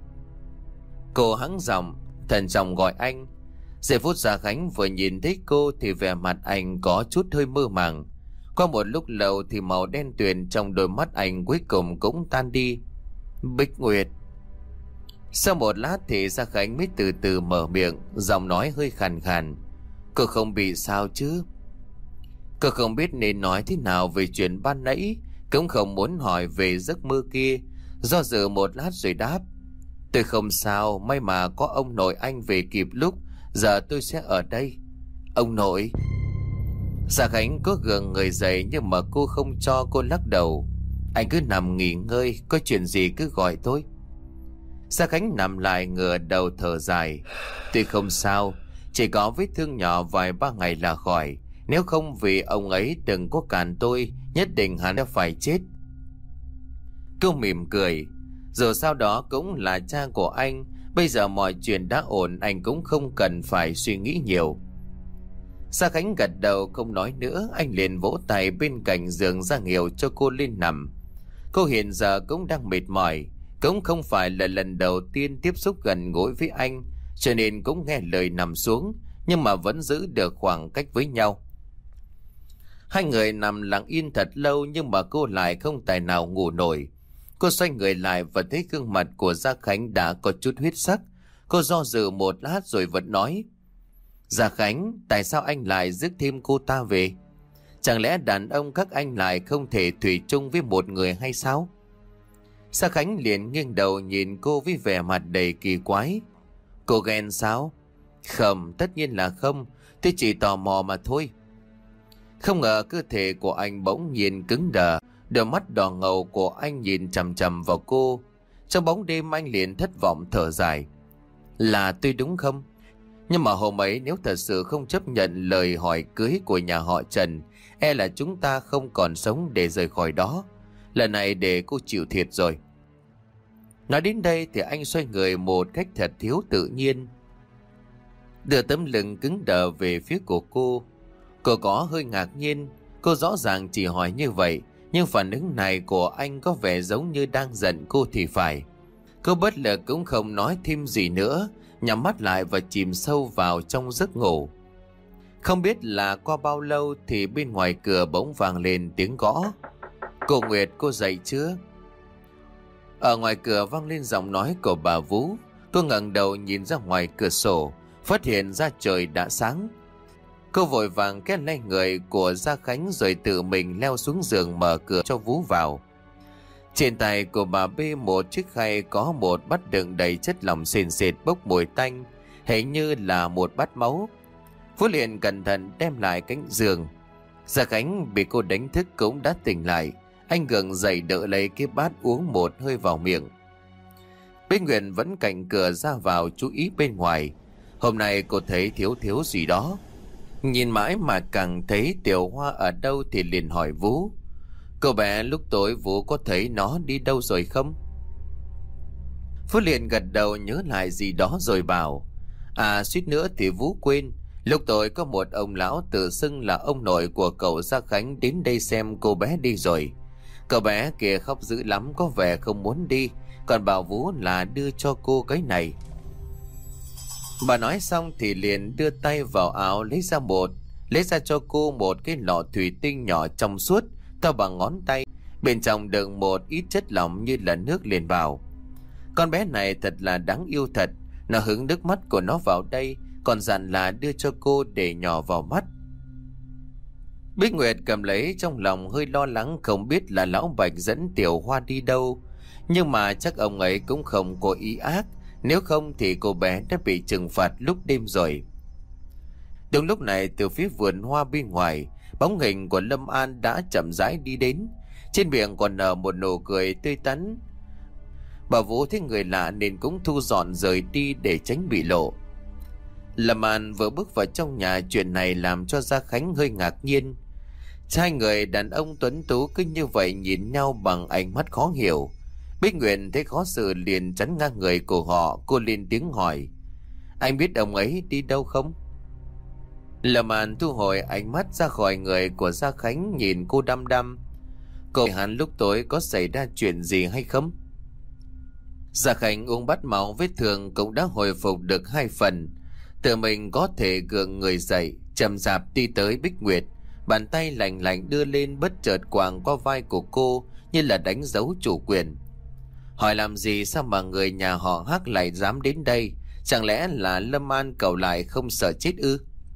Cô hắng giọng, thận trọng gọi anh. Giây phút Gia Khánh vừa nhìn thấy cô thì vẻ mặt anh có chút hơi mơ màng. Qua một lúc lâu thì màu đen tuyền trong đôi mắt anh cuối cùng cũng tan đi. Bích Nguyệt. Sau một lát thì Gia Khánh mới từ từ mở miệng, giọng nói hơi khàn khàn. Cô không bị sao chứ? Cô không biết nên nói thế nào về chuyện ban nãy, cũng không muốn hỏi về giấc mơ kia. Do dự một lát rồi đáp. Tôi không sao, may mà có ông nội anh về kịp lúc. Giờ tôi sẽ ở đây. Ông nội. Gia Khánh cố gượng người dậy nhưng mà cô không cho, cô lắc đầu. Anh cứ nằm nghỉ ngơi, có chuyện gì cứ gọi tôi. Gia Khánh nằm lại ngửa đầu thở dài. Tôi không sao, chỉ có vết thương nhỏ vài ba ngày là khỏi. Nếu không vì ông ấy đừng có cản tôi, nhất định hắn đã phải chết. Cô mỉm cười. Dù sao đó cũng là cha của anh. Bây giờ mọi chuyện đã ổn, anh cũng không cần phải suy nghĩ nhiều. Gia Khánh gật đầu không nói nữa. Anh liền vỗ tay bên cạnh giường ra hiệu cho cô lên nằm. Cô hiện giờ cũng đang mệt mỏi, cũng không phải là lần đầu tiên tiếp xúc gần gũi với anh, cho nên cũng nghe lời nằm xuống, nhưng mà vẫn giữ được khoảng cách với nhau. Hai người nằm lặng yên thật lâu nhưng mà cô lại không tài nào ngủ nổi. Cô xoay người lại và thấy gương mặt của Gia Khánh đã có chút huyết sắc. Cô do dự một lát rồi vẫn nói. Gia Khánh, tại sao anh lại rước thêm cô ta về? Chẳng lẽ đàn ông các anh lại không thể thủy chung với một người hay sao? Gia Khánh liền nghiêng đầu nhìn cô với vẻ mặt đầy kỳ quái. Cô ghen sao? Không, tất nhiên là không. Tôi chỉ tò mò mà thôi. Không ngờ cơ thể của anh bỗng nhiên cứng đờ. Đôi mắt đỏ ngầu của anh nhìn chằm chằm vào cô. Trong bóng đêm anh liền thất vọng thở dài. Là tôi đúng không? Nhưng mà hôm ấy nếu thật sự không chấp nhận lời hỏi cưới của nhà họ Trần, e là chúng ta không còn sống để rời khỏi đó. Lần này để cô chịu thiệt rồi. Nói đến đây thì anh xoay người một cách thật thiếu tự nhiên, đưa tấm lưng cứng đờ về phía của cô. Cô có hơi ngạc nhiên. Cô rõ ràng chỉ hỏi như vậy, nhưng phản ứng này của anh có vẻ giống như đang giận cô thì phải. Cô bất lực cũng không nói thêm gì nữa, nhắm mắt lại và chìm sâu vào trong giấc ngủ. Không biết là qua bao lâu thì bên ngoài cửa bỗng vang lên tiếng gõ. Cô Nguyệt, cô dậy chưa? Ở ngoài cửa vang lên giọng nói của bà Vũ. Cô ngẩng đầu nhìn ra ngoài cửa sổ, phát hiện ra trời đã sáng. Cô vội vàng kéo lấy người của Gia Khánh rồi tự mình leo xuống giường mở cửa cho Vũ vào. Trên tay của bà bê một chiếc khay có một bát đựng đầy chất lỏng sền sệt bốc mùi tanh, hình như là một bát máu. Vũ liền cẩn thận đem lại cánh giường. Gia Khánh bị cô đánh thức cũng đã tỉnh lại. Anh gượng dậy đỡ lấy cái bát uống một hơi vào miệng. Bích Nguyệt vẫn cạnh cửa ra vào chú ý bên ngoài. Hôm nay cô thấy thiếu gì đó. Nhìn mãi mà càng thấy Tiểu Hoa ở đâu thì liền hỏi Vũ. Cô bé lúc tối Vũ có thấy nó đi đâu rồi không? Vũ liền gật đầu nhớ lại gì đó rồi bảo. À suýt nữa thì Vũ quên. Lúc tối có một ông lão tự xưng là ông nội của cậu Gia Khánh đến đây xem cô bé đi rồi. Cậu bé kia khóc dữ lắm, có vẻ không muốn đi, còn bảo Vũ là đưa cho cô cái này. Bà nói xong thì liền đưa tay vào áo lấy ra cho cô một cái lọ thủy tinh nhỏ trong suốt, to bằng ngón tay, bên trong đựng một ít chất lỏng như là nước liền vào. Con bé này thật là đáng yêu thật, nó hứng nước mắt của nó vào đây, còn dặn là đưa cho cô để nhỏ vào mắt. Bích Nguyệt cầm lấy trong lòng hơi lo lắng, không biết là lão Bạch dẫn Tiểu Hoa đi đâu, nhưng mà chắc ông ấy cũng không có ý ác, nếu không thì cô bé đã bị trừng phạt lúc đêm rồi. Đúng lúc này từ phía vườn hoa bên ngoài, bóng hình của Lâm An đã chậm rãi đi đến, trên miệng còn nở một nụ cười tươi tắn. Bà Vũ thấy người lạ nên cũng thu dọn rời đi để tránh bị lộ. Lâm An vừa bước vào trong nhà, chuyện này làm cho Gia Khánh hơi ngạc nhiên. Hai người đàn ông tuấn tú cứ như vậy nhìn nhau bằng ánh mắt khó hiểu. Bích Nguyệt thấy khó xử liền chắn ngang người của họ. Cô lên tiếng hỏi. Anh biết ông ấy đi đâu không? Lâm An thu hồi ánh mắt ra khỏi người của Gia Khánh, nhìn cô đăm đăm. Cô hắn lúc tối có xảy ra chuyện gì hay không? Gia Khánh uống bát máu, vết thương cũng đã hồi phục được 2 phần. Tự mình có thể gượng người dậy, chậm rạp đi tới Bích Nguyệt. Bàn tay lạnh lạnh đưa lên, bất chợt quàng qua vai của cô như là đánh dấu chủ quyền. Hỏi làm gì sao mà người nhà họ Hắc lại dám đến đây? Chẳng lẽ là Lâm An cậu lại không sợ chết ư?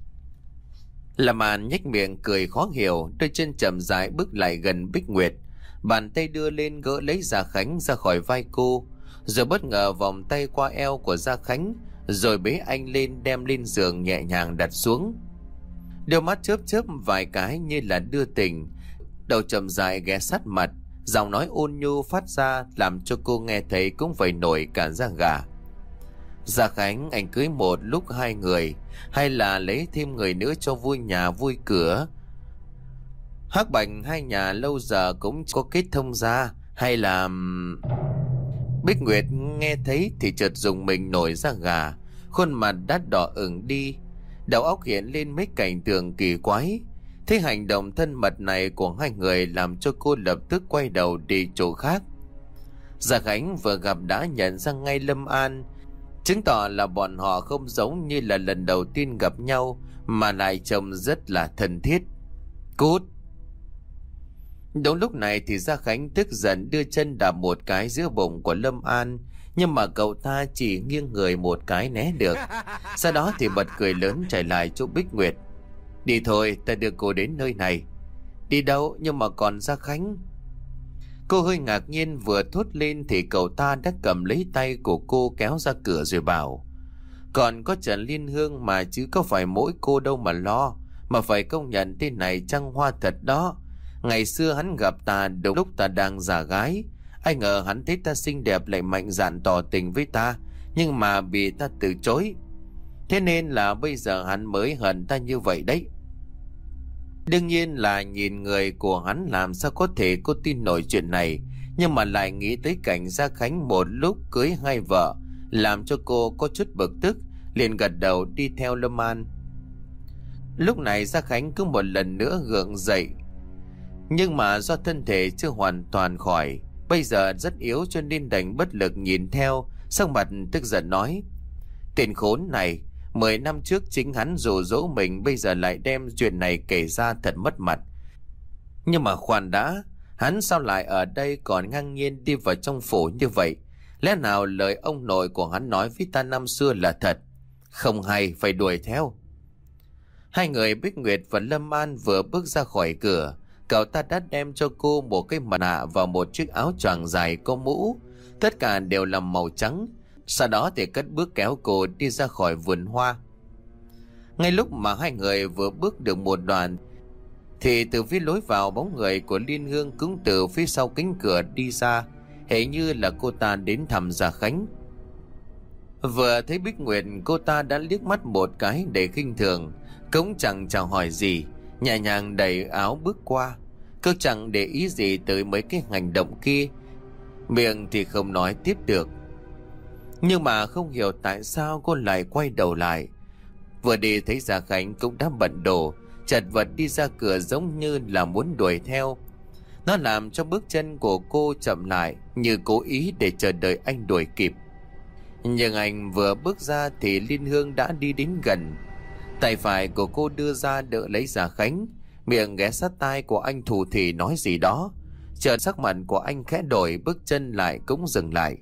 Lâm An nhếch miệng cười khó hiểu, đôi chân chậm rãi bước lại gần Bích Nguyệt. Bàn tay đưa lên gỡ lấy Gia Khánh ra khỏi vai cô, rồi bất ngờ vòng tay qua eo của Gia Khánh, rồi bế anh lên đem lên giường nhẹ nhàng đặt xuống. Đôi mắt chớp chớp vài cái như là đưa tình, đầu chậm rãi ghé sát mặt, giọng nói ôn nhu phát ra làm cho cô nghe thấy cũng phải nổi cả da gà. Gia Khánh, anh cưới một lúc 2 người, hay là lấy thêm người nữa cho vui nhà vui cửa? Hắc Bạch 2 nhà lâu giờ cũng có kết thông gia, hay là... Bích Nguyệt nghe thấy thì chợt dùng mình nổi da gà, khuôn mặt đã đỏ ửng đi, đầu óc hiện lên mấy cảnh tượng kỳ quái. Thế hành động thân mật này của 2 người làm cho cô lập tức quay đầu đi chỗ khác. Gia Khánh vừa gặp đã nhận ra ngay Lâm An, chứng tỏ là bọn họ không giống như là lần đầu tiên gặp nhau, mà lại trông rất là thân thiết. Cút! Đúng lúc này thì Gia Khánh tức giận đưa chân đạp một cái giữa bụng của Lâm An, nhưng mà cậu ta chỉ nghiêng người một cái né được. Sau đó thì bật cười lớn chạy lại chỗ Bích Nguyệt. Đi thôi, ta đưa cô đến nơi này. Đi đâu nhưng mà còn Gia Khánh? Cô hơi ngạc nhiên vừa thốt lên thì cậu ta đã cầm lấy tay của cô kéo ra cửa rồi bảo: Còn có Trần Liên Hương mà, chứ có phải mỗi cô đâu mà lo. Mà phải công nhận tên này trăng hoa thật đó. Ngày xưa hắn gặp ta đúng lúc ta đang giả gái, ai ngờ hắn thấy ta xinh đẹp lại mạnh dạn tỏ tình với ta, nhưng mà bị ta từ chối. Thế nên là bây giờ hắn mới hận ta như vậy đấy. Đương nhiên là nhìn người của hắn làm sao có thể cô tin nổi chuyện này, nhưng mà lại nghĩ tới cảnh Gia Khánh một lúc cưới 2 vợ, làm cho cô có chút bực tức, liền gật đầu đi theo Lâm An. Lúc này Gia Khánh cứ một lần nữa gượng dậy, nhưng mà do thân thể chưa hoàn toàn khỏi, bây giờ rất yếu cho nên đành bất lực nhìn theo, sắc mặt tức giận nói: Tên khốn này, 10 năm trước chính hắn dụ dỗ mình, bây giờ lại đem chuyện này kể ra, thật mất mặt. Nhưng mà khoan đã, hắn sao lại ở đây còn ngang nhiên đi vào trong phủ như vậy? Lẽ nào lời ông nội của hắn nói với ta năm xưa là thật? Không hay, phải đuổi theo. 2 người Bích Nguyệt và Lâm An vừa bước ra khỏi cửa, cậu ta đã đem cho cô một cái mặt nạ và một chiếc áo choàng dài có mũ, tất cả đều là màu trắng. Sau đó thì cất bước kéo cô đi ra khỏi vườn hoa. Ngay lúc mà 2 người vừa bước được một đoạn thì từ phía lối vào, bóng người của Liên Hương cũng từ phía sau cánh cửa đi ra, hễ như là cô ta đến thăm Gia Khánh. Vừa thấy Bích Nguyệt, cô ta đã liếc mắt một cái để khinh thường, cũng chẳng chào hỏi gì, nhẹ nhàng đẩy áo bước qua. Cô chẳng để ý gì tới mấy cái hành động kia, miệng thì không nói tiếp được. Nhưng mà không hiểu tại sao cô lại quay đầu lại. Vừa đi thấy Gia Khánh cũng đã bận đồ, chật vật đi ra cửa giống như là muốn đuổi theo. Nó làm cho bước chân của cô chậm lại, như cố ý để chờ đợi anh đuổi kịp. Nhưng anh vừa bước ra thì Liên Hương đã đi đến gần. Tay phải của cô đưa ra đỡ lấy Gia Khánh, miệng ghé sát tai của anh thủ thỉ nói gì đó. Chợt sắc mặt của anh khẽ đổi, bước chân lại cũng dừng lại.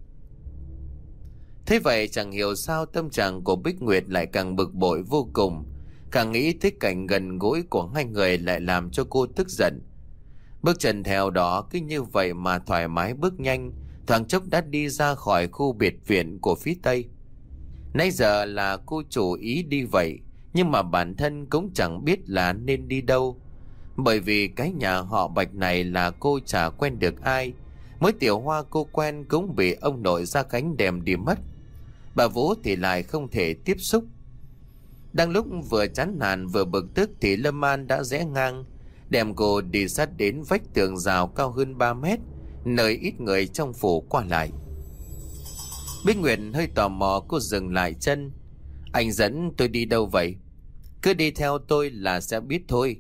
Thế vậy chẳng hiểu sao tâm trạng của Bích Nguyệt lại càng bực bội vô cùng. Càng nghĩ tới cảnh gần gũi của 2 người lại làm cho cô tức giận. Bước chân theo đó cứ như vậy mà thoải mái bước nhanh, thoáng chốc đã đi ra khỏi khu biệt viện của phía Tây. Nãy giờ là cô chủ ý đi vậy, nhưng mà bản thân cũng chẳng biết là nên đi đâu. Bởi vì cái nhà họ Bạch này là cô chả quen được ai. Mới Tiểu Hoa cô quen cũng bị ông nội Gia Khánh đem đi mất. Bà Vũ thì lại không thể tiếp xúc. Đang lúc vừa chán nản vừa bực tức thì Lâm An đã rẽ ngang, đem cô đi sát đến vách tường rào cao hơn 3 mét, nơi ít người trong phủ qua lại. Bích Nguyệt hơi tò mò, cô dừng lại chân. Anh dẫn tôi đi đâu vậy? Cứ đi theo tôi là sẽ biết thôi.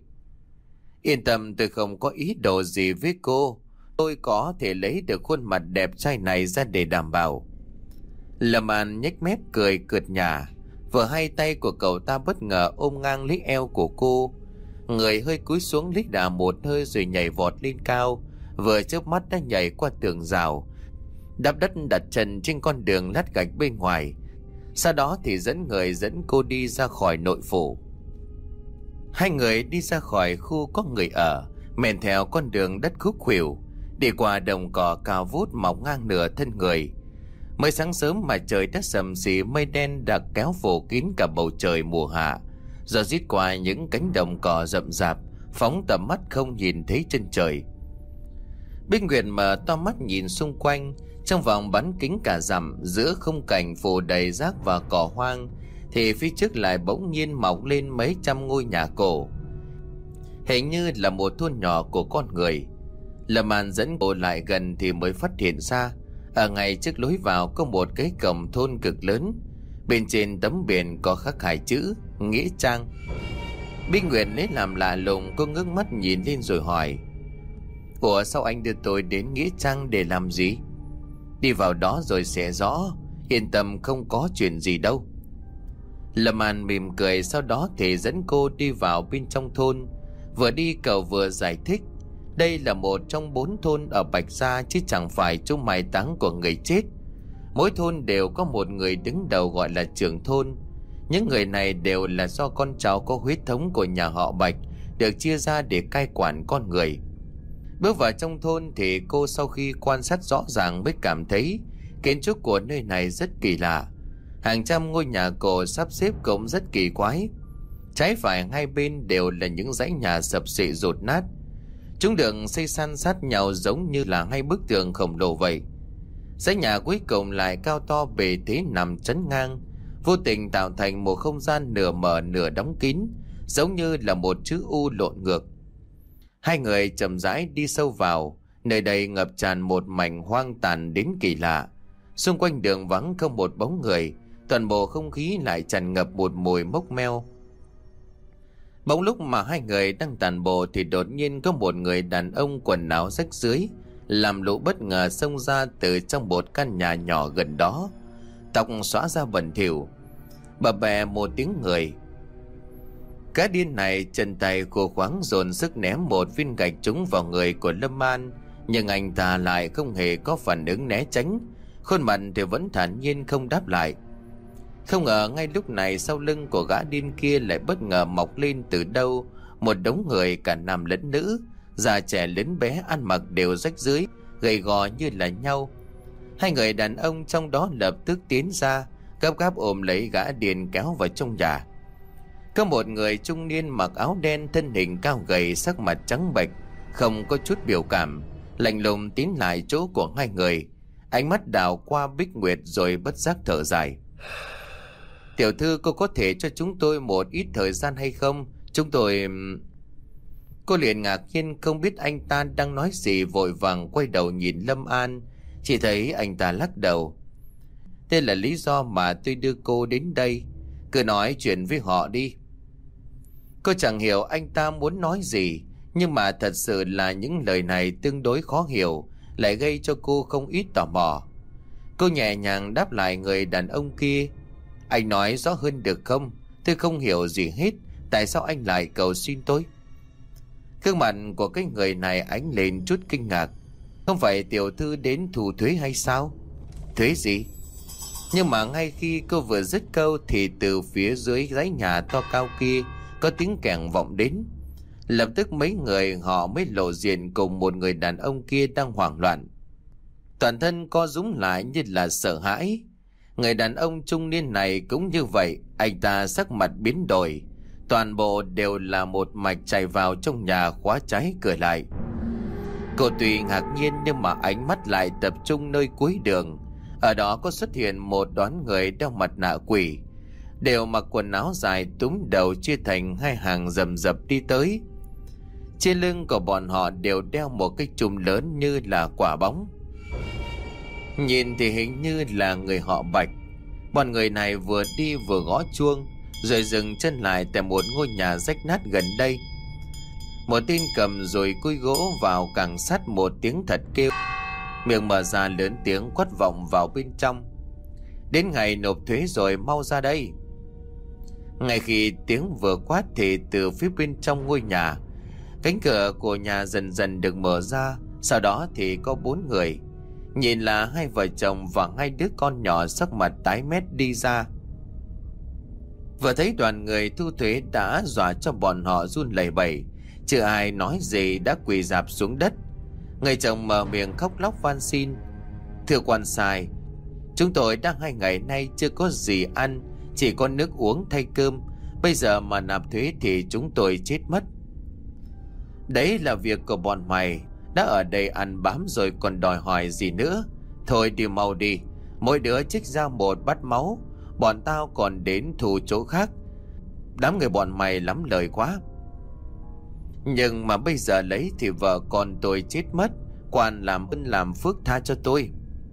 Yên tâm, tôi không có ý đồ gì với cô. Tôi có thể lấy được khuôn mặt đẹp trai này ra để đảm bảo. Lâm An nhếch mép cười cợt nhả. Vừa hai tay của cậu ta bất ngờ ôm ngang lấy eo của cô. Người hơi cúi xuống lít đà một hơi rồi nhảy vọt lên cao. Vừa chớp mắt đã nhảy qua tường rào, đạp đất đặt chân trên con đường lát gạch bên ngoài. Sau đó thì dẫn cô đi ra khỏi nội phủ. Hai người đi ra khỏi khu có người ở, men theo con đường đất khúc khuỷu, đi qua đồng cỏ cao vút mọc ngang nửa thân người. Mới sáng sớm mà trời đã sầm xì, mây đen đã kéo phủ kín cả bầu trời mùa hạ. Gió rít qua những cánh đồng cỏ rậm rạp, phóng tầm mắt không nhìn thấy chân trời. Bích Nguyệt mở to mắt nhìn xung quanh. Trong vòng bán kính cả dặm, giữa khung cảnh phủ đầy rác và cỏ hoang, thì phía trước lại bỗng nhiên mọc lên mấy trăm ngôi nhà cổ, hình như là một thôn nhỏ của con người. Lâm An dẫn cô lại gần thì mới phát hiện ra, ở ngay trước lối vào có một cái cổng thôn cực lớn. Bên trên tấm biển có khắc hai chữ Nghĩa Trang. Bích Nguyệt lấy làm lạ lùng, cô ngước mắt nhìn lên rồi hỏi: Ủa, sao anh đưa tôi đến Nghĩa Trang để làm gì? Đi vào đó rồi sẽ rõ, yên tâm, không có chuyện gì đâu. Lâm An mỉm cười, sau đó thì dẫn cô đi vào bên trong thôn. Vừa đi cậu vừa giải thích, đây là một trong 4 thôn ở Bạch Gia, chứ chẳng phải chỗ mai táng của người chết. Mỗi thôn đều có một người đứng đầu gọi là trưởng thôn. Những người này đều là do con cháu có huyết thống của nhà họ Bạch được chia ra để cai quản con người. Bước vào trong thôn thì cô sau khi quan sát rõ ràng mới cảm thấy kiến trúc của nơi này rất kỳ lạ. Hàng trăm ngôi nhà cổ sắp xếp cũng rất kỳ quái. Trái phải hai bên đều là những dãy nhà sập xệ dột nát. Chúng được xây san sát nhau giống như là hai bức tường khổng lồ vậy. Dãy nhà cuối cùng lại cao to bề thế nằm chắn ngang, vô tình tạo thành một không gian nửa mở nửa đóng kín, giống như là một chữ U lộn ngược. Hai người chậm rãi đi sâu vào. Nơi đây ngập tràn một mảnh hoang tàn đến kỳ lạ. Xung quanh đường vắng không một bóng người, toàn bộ không khí lại tràn ngập một mùi mốc meo. Bỗng lúc mà hai người đang tản bộ thì đột nhiên có một người đàn ông quần áo rách rưới, làm lũ bất ngờ xông ra từ trong một căn nhà nhỏ gần đó, tóc xõa ra bẩn thỉu, bập bẹ một tiếng người. Cá điên này chân tay khô khoáng dồn sức ném một viên gạch trúng vào người của Lâm An, nhưng anh ta lại không hề có phản ứng né tránh, khuôn mặt thì vẫn thản nhiên không đáp lại. Không ngờ ngay lúc này sau lưng của gã điên kia lại bất ngờ mọc lên từ đâu một đống người, cả nam lẫn nữ, già trẻ lớn bé, ăn mặc đều rách rưới, gầy gò như là nhau. Hai người đàn ông trong đó lập tức tiến ra, gấp gáp ôm lấy gã điên kéo vào trong nhà. Có một người trung niên mặc áo đen, thân hình cao gầy, sắc mặt trắng bệch, không có chút biểu cảm, lạnh lùng tiến lại chỗ của hai người, ánh mắt đảo qua Bích Nguyệt rồi bất giác thở dài. Tiểu thư, cô có thể cho chúng tôi một ít thời gian hay không? Chúng tôi... Cô liền ngạc nhiên không biết anh ta đang nói gì, vội vàng quay đầu nhìn Lâm An, chỉ thấy anh ta lắc đầu. Đây là lý do mà tôi đưa cô đến đây, cứ nói chuyện với họ đi. Cô chẳng hiểu anh ta muốn nói gì, nhưng mà thật sự là những lời này tương đối khó hiểu, lại gây cho cô không ít tò mò. Cô nhẹ nhàng đáp lại người đàn ông kia: Anh nói rõ hơn được không? Tôi không hiểu gì hết, tại sao anh lại cầu xin tôi? Gương mặt của cái người này ánh lên chút kinh ngạc. Không phải tiểu thư đến thu thuế hay sao? Thuế gì? Nhưng mà ngay khi cô vừa dứt câu thì từ phía dưới dãy nhà to cao kia có tiếng kèn vọng đến. Lập tức mấy người họ mới lộ diện cùng một người đàn ông kia đang hoảng loạn, toàn thân co rúm lại như là sợ hãi. Người đàn ông trung niên này cũng như vậy, anh ta sắc mặt biến đổi, toàn bộ đều là một mạch chạy vào trong nhà, khóa trái cửa lại. Cô tuy ngạc nhiên nhưng mà ánh mắt lại tập trung nơi cuối đường. Ở đó có xuất hiện một đoàn người đeo mặt nạ quỷ, đều mặc quần áo dài túm đầu chia thành hai hàng rầm rập đi tới. Trên lưng của bọn họ đều đeo một cái chùm lớn như là quả bóng. Nhìn thì hình như là người họ Bạch. Bọn người này vừa đi vừa gõ chuông, rồi dừng chân lại tại một ngôi nhà rách nát gần đây. Một tên cầm rồi cui gỗ vào càng sát một tiếng thật kêu, miệng mở ra lớn tiếng quát vọng vào bên trong: "Đến ngày nộp thuế rồi, mau ra đây!" Ngay khi tiếng vừa quát thì từ phía bên trong ngôi nhà, cánh cửa của nhà dần dần được mở ra. Sau đó thì có 4 người, nhìn là 2 vợ chồng và 2 đứa con nhỏ, sắc mặt tái mét đi ra. Vừa thấy đoàn người thu thuế đã dọa cho bọn họ run lẩy bẩy, chưa ai nói gì đã quỳ rạp xuống đất. Người chồng mở miệng khóc lóc van xin: "Thưa quan sai, chúng tôi đã 2 ngày nay chưa có gì ăn, chỉ có nước uống thay cơm. Bây giờ mà nạp thuế thì chúng tôi chết mất." "Đấy là việc của bọn mày, đã ở đây ăn bám rồi còn đòi hỏi gì nữa. Thôi đi mau đi, mỗi đứa trích ra một bát máu, bọn tao còn đến thu chỗ khác. Đám người bọn mày lắm lời quá. Nhưng mà bây giờ lấy thì vợ con tôi chết mất, quan làm ơn làm phước tha cho tôi."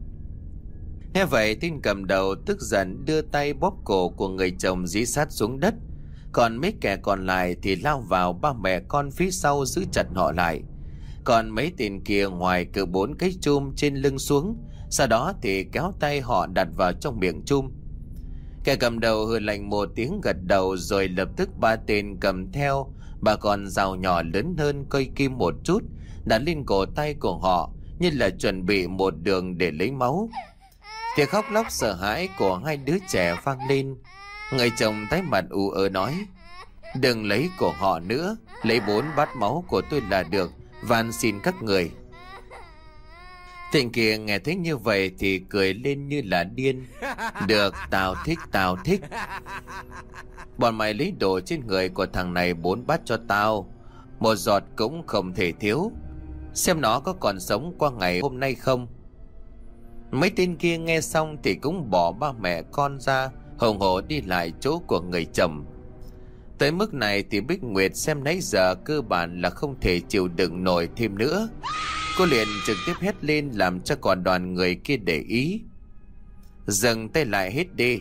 Nghe vậy tên cầm đầu tức giận đưa tay bóp cổ của người chồng dí sát xuống đất. Còn mấy kẻ còn lại thì lao vào ba mẹ con phía sau giữ chặt họ lại. Còn mấy tên kia ngoài cử 4 cái chum trên lưng xuống, sau đó thì kéo tay họ đặt vào trong miệng chum. Kẻ cầm đầu hừ lạnh một tiếng gật đầu, rồi lập tức 3 tên cầm theo bà con dao nhỏ lớn hơn cây kim một chút đặt lên cổ tay của họ, như là chuẩn bị một đường để lấy máu. Tiếng khóc lóc sợ hãi của 2 đứa trẻ vang lên. Người chồng tái mặt ù ớ nói: "Đừng lấy của họ nữa, lấy 4 bát máu của tôi là được, van xin các người." Tên kia nghe thấy như vậy thì cười lên như là điên: "Được, tao thích. Bọn mày lấy đồ trên người của thằng này 4 bát cho tao, một giọt cũng không thể thiếu, xem nó có còn sống qua ngày hôm nay không." Mấy tên kia nghe xong thì cũng bỏ ba mẹ con ra, hùng hổ đi lại chỗ của người chồng. Tới mức này thì Bích Nguyệt xem nãy giờ cơ bản là không thể chịu đựng nổi thêm nữa. Cô liền trực tiếp hét lên làm cho còn đoàn người kia để ý: "Dừng tay lại hết đi!"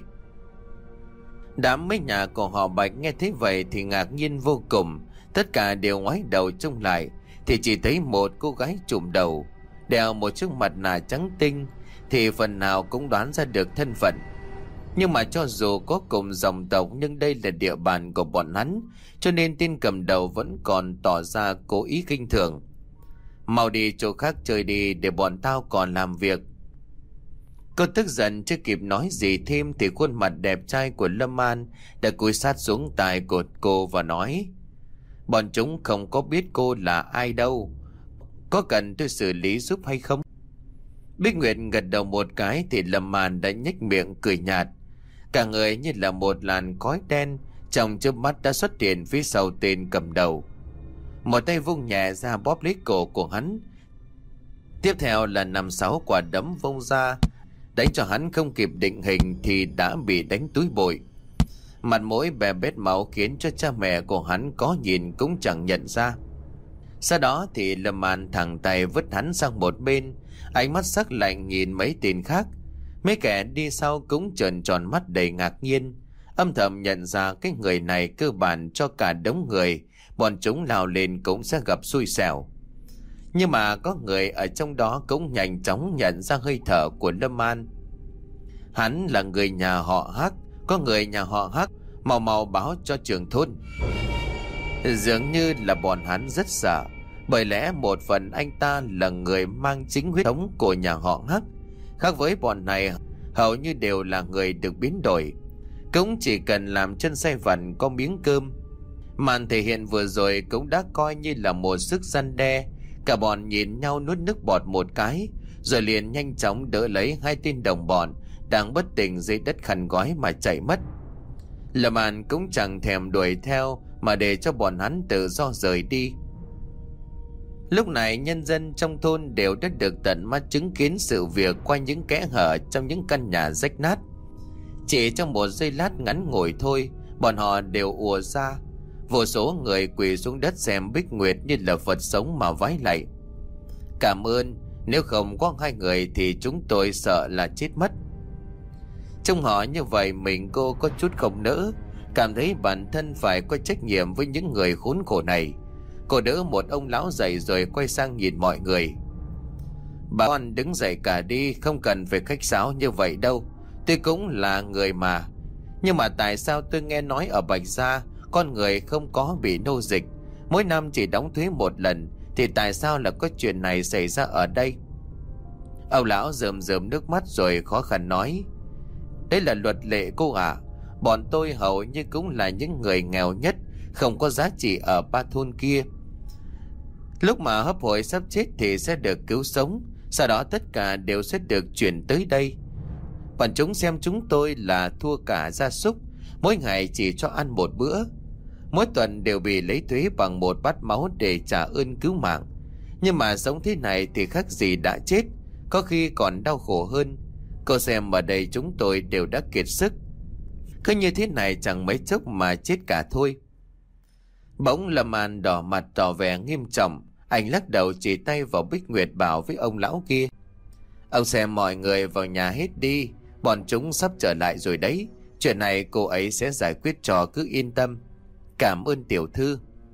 Đám mấy nhà của họ Bạch nghe thấy vậy thì ngạc nhiên vô cùng. Tất cả đều ngoái đầu trông lại thì chỉ thấy một cô gái trùm đầu, đeo một chiếc mặt nạ trắng tinh, thì phần nào cũng đoán ra được thân phận. Nhưng mà cho dù có cùng dòng tộc nhưng đây là địa bàn của bọn hắn, cho nên tên cầm đầu vẫn còn tỏ ra cố ý khinh thường: "Mau đi chỗ khác chơi đi, để bọn tao còn làm việc." Cô tức giận chưa kịp nói gì thêm thì khuôn mặt đẹp trai của Lâm An đã cúi sát xuống tai của cô và nói: "Bọn chúng không có biết cô là ai đâu, có cần tôi xử lý giúp hay không?" Bích Nguyệt gật đầu một cái thì Lâm An đã nhếch miệng cười nhạt. Cả người như là một làn khói đen trong chớp mắt đã xuất hiện phía sau tên cầm đầu. Một tay vung nhẹ ra bóp lấy cổ của hắn, tiếp theo là 5-6 quả đấm vung ra, đánh cho hắn không kịp định hình thì đã bị đánh túi bụi. Mặt mũi bè bết máu khiến cho cha mẹ của hắn có nhìn cũng chẳng nhận ra. Sau đó thì Lâm An thẳng tay vứt hắn sang một bên, ánh mắt sắc lạnh nhìn mấy tên khác. Mấy kẻ đi sau cũng trợn tròn mắt đầy ngạc nhiên, âm thầm nhận ra cái người này cơ bản cho cả đống người bọn chúng lao lên cũng sẽ gặp xui xẻo. Nhưng mà có người ở trong đó cũng nhanh chóng nhận ra hơi thở của Lâm An. Hắn là người nhà họ Hắc. Có người nhà họ Hắc mau mau báo cho trưởng thôn. Dường như là bọn hắn rất sợ, bởi lẽ một phần anh ta là người mang chính huyết thống của nhà họ Hắc. Khác với bọn này hầu như đều là người được biến đổi, cũng chỉ cần làm chân say vặt có miếng cơm. Màn thể hiện vừa rồi cũng đã coi như là một sức răn đe. Cả bọn nhìn nhau nuốt nước bọt một cái, rồi liền nhanh chóng đỡ lấy 2 tên đồng bọn đang bất tỉnh dưới đất khăn gói mà chạy mất. Lâm An cũng chẳng thèm đuổi theo mà để cho bọn hắn tự do rời đi. Lúc này nhân dân trong thôn đều đã được tận mắt chứng kiến sự việc qua những kẽ hở trong những căn nhà rách nát. Chỉ trong một giây lát ngắn ngủi thôi, bọn họ đều ùa ra. Vô số người quỳ xuống đất xem Bích Nguyệt như là Phật sống mà vái lạy: "Cảm ơn, nếu không có 2 người thì chúng tôi sợ là chết mất." Trông họ như vậy mình cô có chút không nỡ, cảm thấy bản thân phải có trách nhiệm với những người khốn khổ này. Cô đỡ một ông lão dậy rồi quay sang nhìn mọi người. Bà con đứng dậy cả đi, không cần phải khách sáo như vậy đâu. Tôi cũng là người mà. Nhưng mà tại sao tôi nghe nói ở Bạch Gia con người không có bị nô dịch, mỗi năm chỉ đóng thuế một lần, thì tại sao là có chuyện này xảy ra ở đây? Ông lão rơm rơm nước mắt rồi khó khăn nói: Đấy là luật lệ cô ạ. Bọn tôi hầu như cũng là những người nghèo nhất, không có giá trị ở ba thôn kia. Lúc mà hấp hối sắp chết thì sẽ được cứu sống, sau đó tất cả đều sẽ được chuyển tới đây. Bọn chúng xem chúng tôi là thua cả gia súc, mỗi ngày chỉ cho ăn một bữa. Mỗi tuần đều bị lấy thuế bằng một bát máu để trả ơn cứu mạng. Nhưng mà sống thế này thì khác gì đã chết, có khi còn đau khổ hơn. Cô xem ở đây chúng tôi đều đã kiệt sức, cứ như thế này chẳng mấy chốc mà chết cả thôi. Bỗng Lâm An đỏ mặt tỏ vẻ nghiêm trọng. Anh lắc đầu chỉ tay vào Bích Nguyệt bảo với ông lão kia: Ông xem mọi người vào nhà hết đi, bọn chúng sắp trở lại rồi đấy. Chuyện này cô ấy sẽ giải quyết cho, cứ yên tâm. Cảm ơn tiểu thư.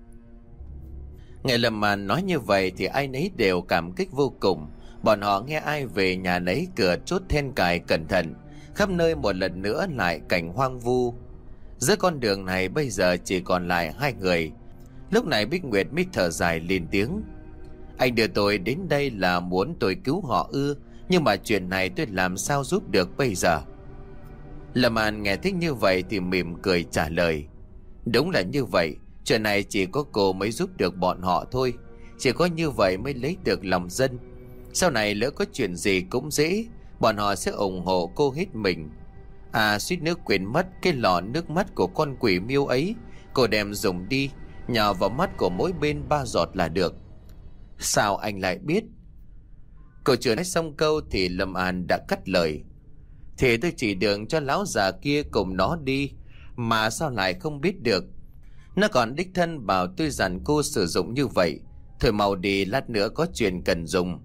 Nghe Lâm An nói như vậy thì ai nấy đều cảm kích vô cùng. Bọn họ nghe ai về nhà nấy cửa chốt then cài cẩn thận. Khắp nơi một lần nữa lại cảnh hoang vu. Giữa con đường này bây giờ chỉ còn lại hai người. Lúc này Bích Nguyệt mới thở dài lên tiếng: Anh đưa tôi đến đây là muốn tôi cứu họ ư? Nhưng mà chuyện này tôi làm sao giúp được bây giờ? Lâm An nghe thích như vậy thì mỉm cười trả lời: Đúng là như vậy, chuyện này chỉ có cô mới giúp được bọn họ thôi. Chỉ có như vậy mới lấy được lòng dân. Sau này lỡ có chuyện gì cũng dễ, bọn họ sẽ ủng hộ cô hết mình. À, suýt nữa quên mất, cái lọ nước mắt của con quỷ miêu ấy, cô đem dùng đi, nhào vào mắt của mỗi bên 3 giọt là được. Sao anh lại biết? Cô chưa nói xong câu thì Lâm An đã cắt lời: Thì tôi chỉ đường cho lão già kia cùng nó đi, mà sao lại không biết được? Nó còn đích thân bảo tôi dặn cô sử dụng như vậy. Thôi mau đi, lát nữa có chuyện cần dùng.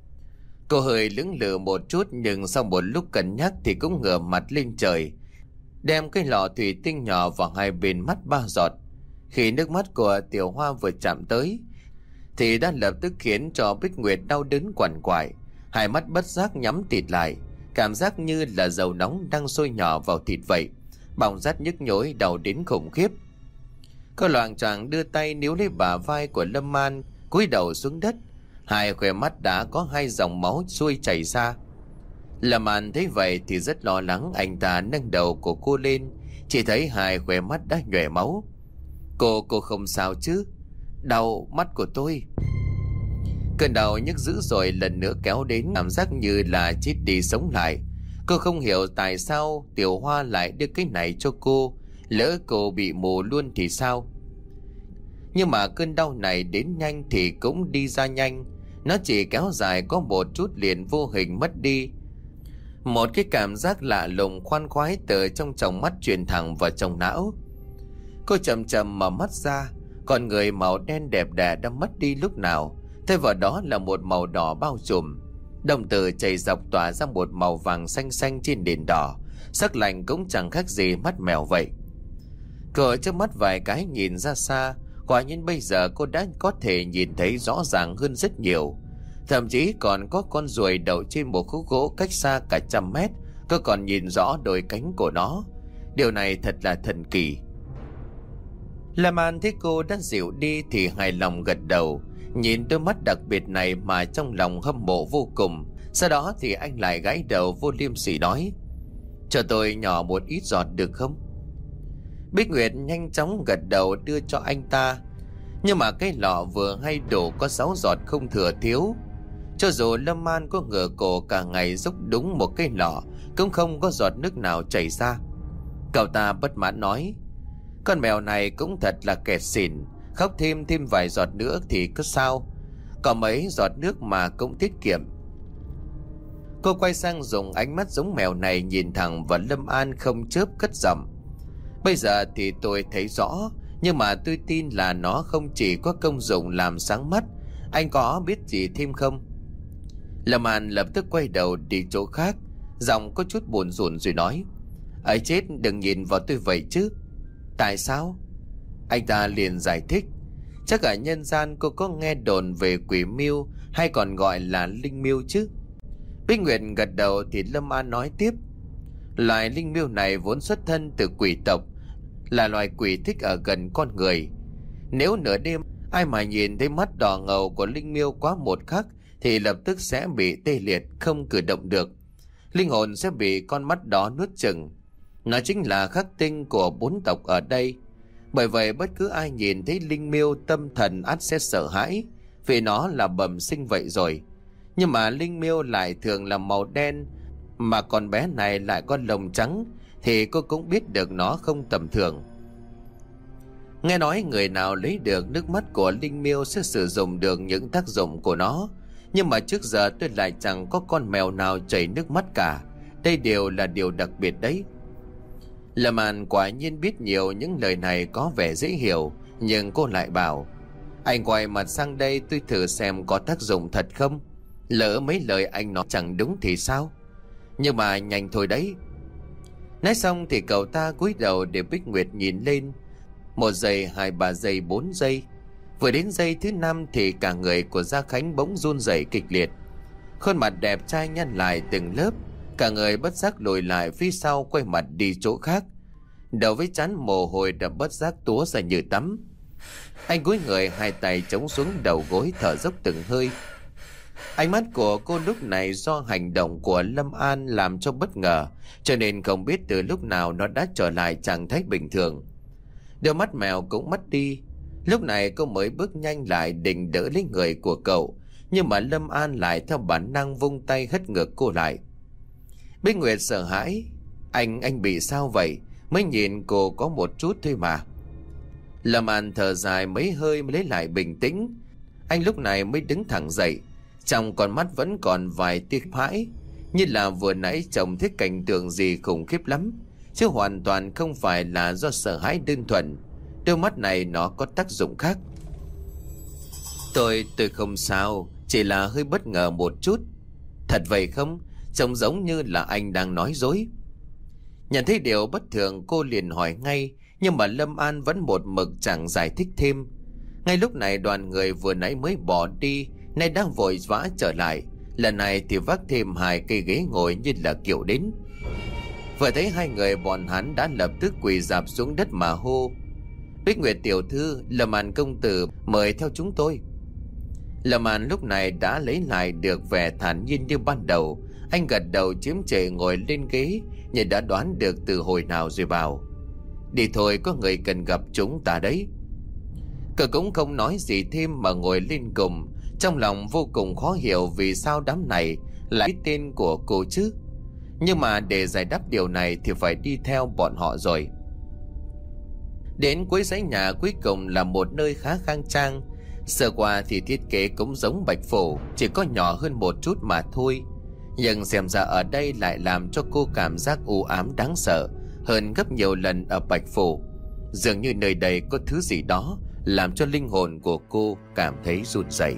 Cô hơi lưỡng lự một chút, nhưng sau một lúc cân nhắc thì cũng ngửa mặt lên trời, đem cái lọ thủy tinh nhỏ vào hai bên mắt 3 giọt. Khi nước mắt của Tiểu Hoa vừa chạm tới thì đã lập tức khiến cho Bích Nguyệt đau đớn quằn quại, hai mắt bất giác nhắm tịt lại, cảm giác như là dầu nóng đang sôi nhỏ vào thịt vậy, bỏng rát nhức nhối đau đến khủng khiếp. Cô loạng choạng đưa tay níu lấy bả vai của Lâm An, cúi đầu xuống đất. Hai khóe mắt đã có 2 dòng máu xuôi chảy ra. Lâm An thấy vậy thì rất lo lắng, anh ta nâng đầu của cô lên, chỉ thấy 2 khóe mắt đã nhòe máu. Cô không sao chứ? Đau mắt của tôi. Cơn đau nhức dữ rồi lần nữa kéo đến, cảm giác như là chết đi sống lại. Cô không hiểu tại sao Tiểu Hoa lại đưa cái này cho cô, lỡ cô bị mù luôn thì sao? Nhưng mà cơn đau này đến nhanh thì cũng đi ra nhanh. Nó chỉ kéo dài có một chút liền vô hình mất đi. Một cái cảm giác lạ lùng khoan khoái từ trong tròng mắt truyền thẳng vào trong não. Cô chậm chậm mở mắt ra, con người màu đen đẹp đẽ đã mất đi lúc nào, thay vào đó là một màu đỏ bao trùm. Đồng tử chảy dọc tỏa ra một màu vàng xanh xanh trên nền đỏ, sắc lạnh cũng chẳng khác gì mắt mèo vậy. Cô chớp mắt vài cái nhìn ra xa, quả nhiên bây giờ cô đã có thể nhìn thấy rõ ràng hơn rất nhiều. Thậm chí còn có con ruồi đậu trên một khúc gỗ cách xa cả 100 mét. Cô còn nhìn rõ đôi cánh của nó. Điều này thật là thần kỳ. Lâm An thấy cô đã dịu đi thì hài lòng gật đầu. Nhìn đôi mắt đặc biệt này mà trong lòng hâm mộ vô cùng. Sau đó thì anh lại gãi đầu vô liêm sỉ nói: Cho tôi nhỏ một ít giọt được không? Bích Nguyệt nhanh chóng gật đầu đưa cho anh ta. Nhưng mà cái lọ vừa hay đủ có 6 giọt không thừa thiếu. Cho dù Lâm An có ngửa cổ cả ngày dốc đúng một cái lọ, cũng không có giọt nước nào chảy ra. Cậu ta bất mãn nói: Con mèo này cũng thật là kẹt xỉn, khóc thêm vài giọt nữa thì có sao? Có mấy giọt nước mà cũng tiết kiệm. Cô quay sang dùng ánh mắt giống mèo này nhìn thẳng vào Lâm An không chớp cất giọng: Bây giờ thì tôi thấy rõ, nhưng mà tôi tin là nó không chỉ có công dụng làm sáng mắt. Anh có biết gì thêm không? Lâm An lập tức quay đầu đi chỗ khác, giọng có chút buồn rùn rồi nói: Ấy chết, đừng nhìn vào tôi vậy chứ. Tại sao? Anh ta liền giải thích. Chắc ở nhân gian cô có nghe đồn về quỷ mưu, hay còn gọi là linh miêu chứ? Bích Nguyệt gật đầu thì Lâm An nói tiếp. Loài linh miêu này vốn xuất thân từ quỷ tộc, là loài quỷ thích ở gần con người. Nếu nửa đêm ai mà nhìn thấy mắt đỏ ngầu của linh miêu quá một khắc thì lập tức sẽ bị tê liệt, không cử động được. Linh hồn sẽ bị con mắt đó nuốt chửng. Nó chính là khắc tinh của 4 tộc ở đây. Bởi vậy bất cứ ai nhìn thấy linh miêu tâm thần ắt sẽ sợ hãi, vì nó là bẩm sinh vậy rồi. Nhưng mà linh miêu lại thường là màu đen, mà con bé này lại có lông trắng, thì cô cũng biết được nó không tầm thường. Nghe nói người nào lấy được nước mắt của linh miêu sẽ sử dụng được những tác dụng của nó. Nhưng mà trước giờ tôi lại chẳng có con mèo nào chảy nước mắt cả. Đây đều là điều đặc biệt đấy. Lâm An quả nhiên biết nhiều, những lời này có vẻ dễ hiểu, nhưng cô lại bảo: anh quay mặt sang đây tôi thử xem có tác dụng thật không. Lỡ mấy lời anh nói chẳng đúng thì sao? Nhưng mà nhanh thôi đấy. Nói xong thì cậu ta cúi đầu để Bích Nguyệt nhìn lên. 1 giây, 2, 3 giây, 4 giây. Vừa đến giây thứ 5 thì cả người của Gia Khánh bỗng run rẩy kịch liệt. Khuôn mặt đẹp trai nhăn lại từng lớp, cả người bất giác lùi lại phía sau, quay mặt đi chỗ khác. Đầu với trán mồ hôi đã bất giác túa ra như tắm. Anh cúi người, 2 tay chống xuống đầu gối, thở dốc từng hơi. Ánh mắt của cô lúc này do hành động của Lâm An làm cho bất ngờ, cho nên không biết từ lúc nào nó đã trở lại trạng thái bình thường. Đôi mắt mèo cũng mất đi. Lúc này cô mới bước nhanh lại định đỡ lấy người của cậu, nhưng mà Lâm An lại theo bản năng vung tay hất ngược cô lại. Bích Nguyệt sợ hãi. Anh bị sao vậy? Mới nhìn cô có một chút thôi mà. Lâm An thở dài mấy hơi mới lấy lại bình tĩnh. Anh lúc này mới đứng thẳng dậy, trong con mắt vẫn còn vài tia hãi, như là vừa nãy chồng thấy cảnh tượng gì khủng khiếp lắm, chứ hoàn toàn không phải là do sợ hãi đơn thuần. Đôi mắt này nó có tác dụng khác. Tôi không sao, chỉ là hơi bất ngờ một chút. Thật vậy không? Trông giống như là anh đang nói dối. Nhận thấy điều bất thường, cô liền hỏi ngay, nhưng mà Lâm An vẫn một mực chẳng giải thích thêm. Ngay lúc này đoàn người vừa nãy mới bỏ đi nay đang vội vã trở lại, lần này thì vác thêm 2 cây ghế ngồi như là kiểu đến. Vừa thấy 2 người bọn hắn đã lập tức quỳ rạp xuống đất mà hô: Bích Nguyệt tiểu thư, Lâm An công tử mời theo chúng tôi. Lâm An lúc này đã lấy lại được vẻ thản nhiên như ban đầu. Anh gật đầu chiếm trệ ngồi lên ghế, như đã đoán được từ hồi nào rồi bảo: đi thôi, có người cần gặp chúng ta đấy. Cậu cũng không nói gì thêm mà ngồi lên cùng, trong lòng vô cùng khó hiểu vì sao đám này lại biết tên của cô chứ. Nhưng mà để giải đáp điều này thì phải đi theo bọn họ rồi. Đến cuối dãy nhà cuối cùng là một nơi khá khang trang. Sơ qua thì thiết kế cũng giống Bạch Phủ, chỉ có nhỏ hơn một chút mà thôi. Nhưng xem ra ở đây lại làm cho cô cảm giác u ám đáng sợ hơn gấp nhiều lần ở Bạch Phủ. Dường như nơi đây có thứ gì đó làm cho linh hồn của cô cảm thấy run rẩy.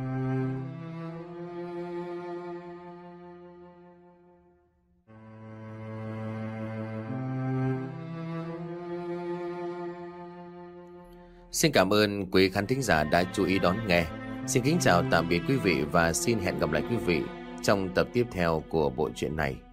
Xin cảm ơn quý khán thính giả đã chú ý đón nghe. Xin kính chào tạm biệt quý vị và xin hẹn gặp lại quý vị trong tập tiếp theo của bộ truyện này.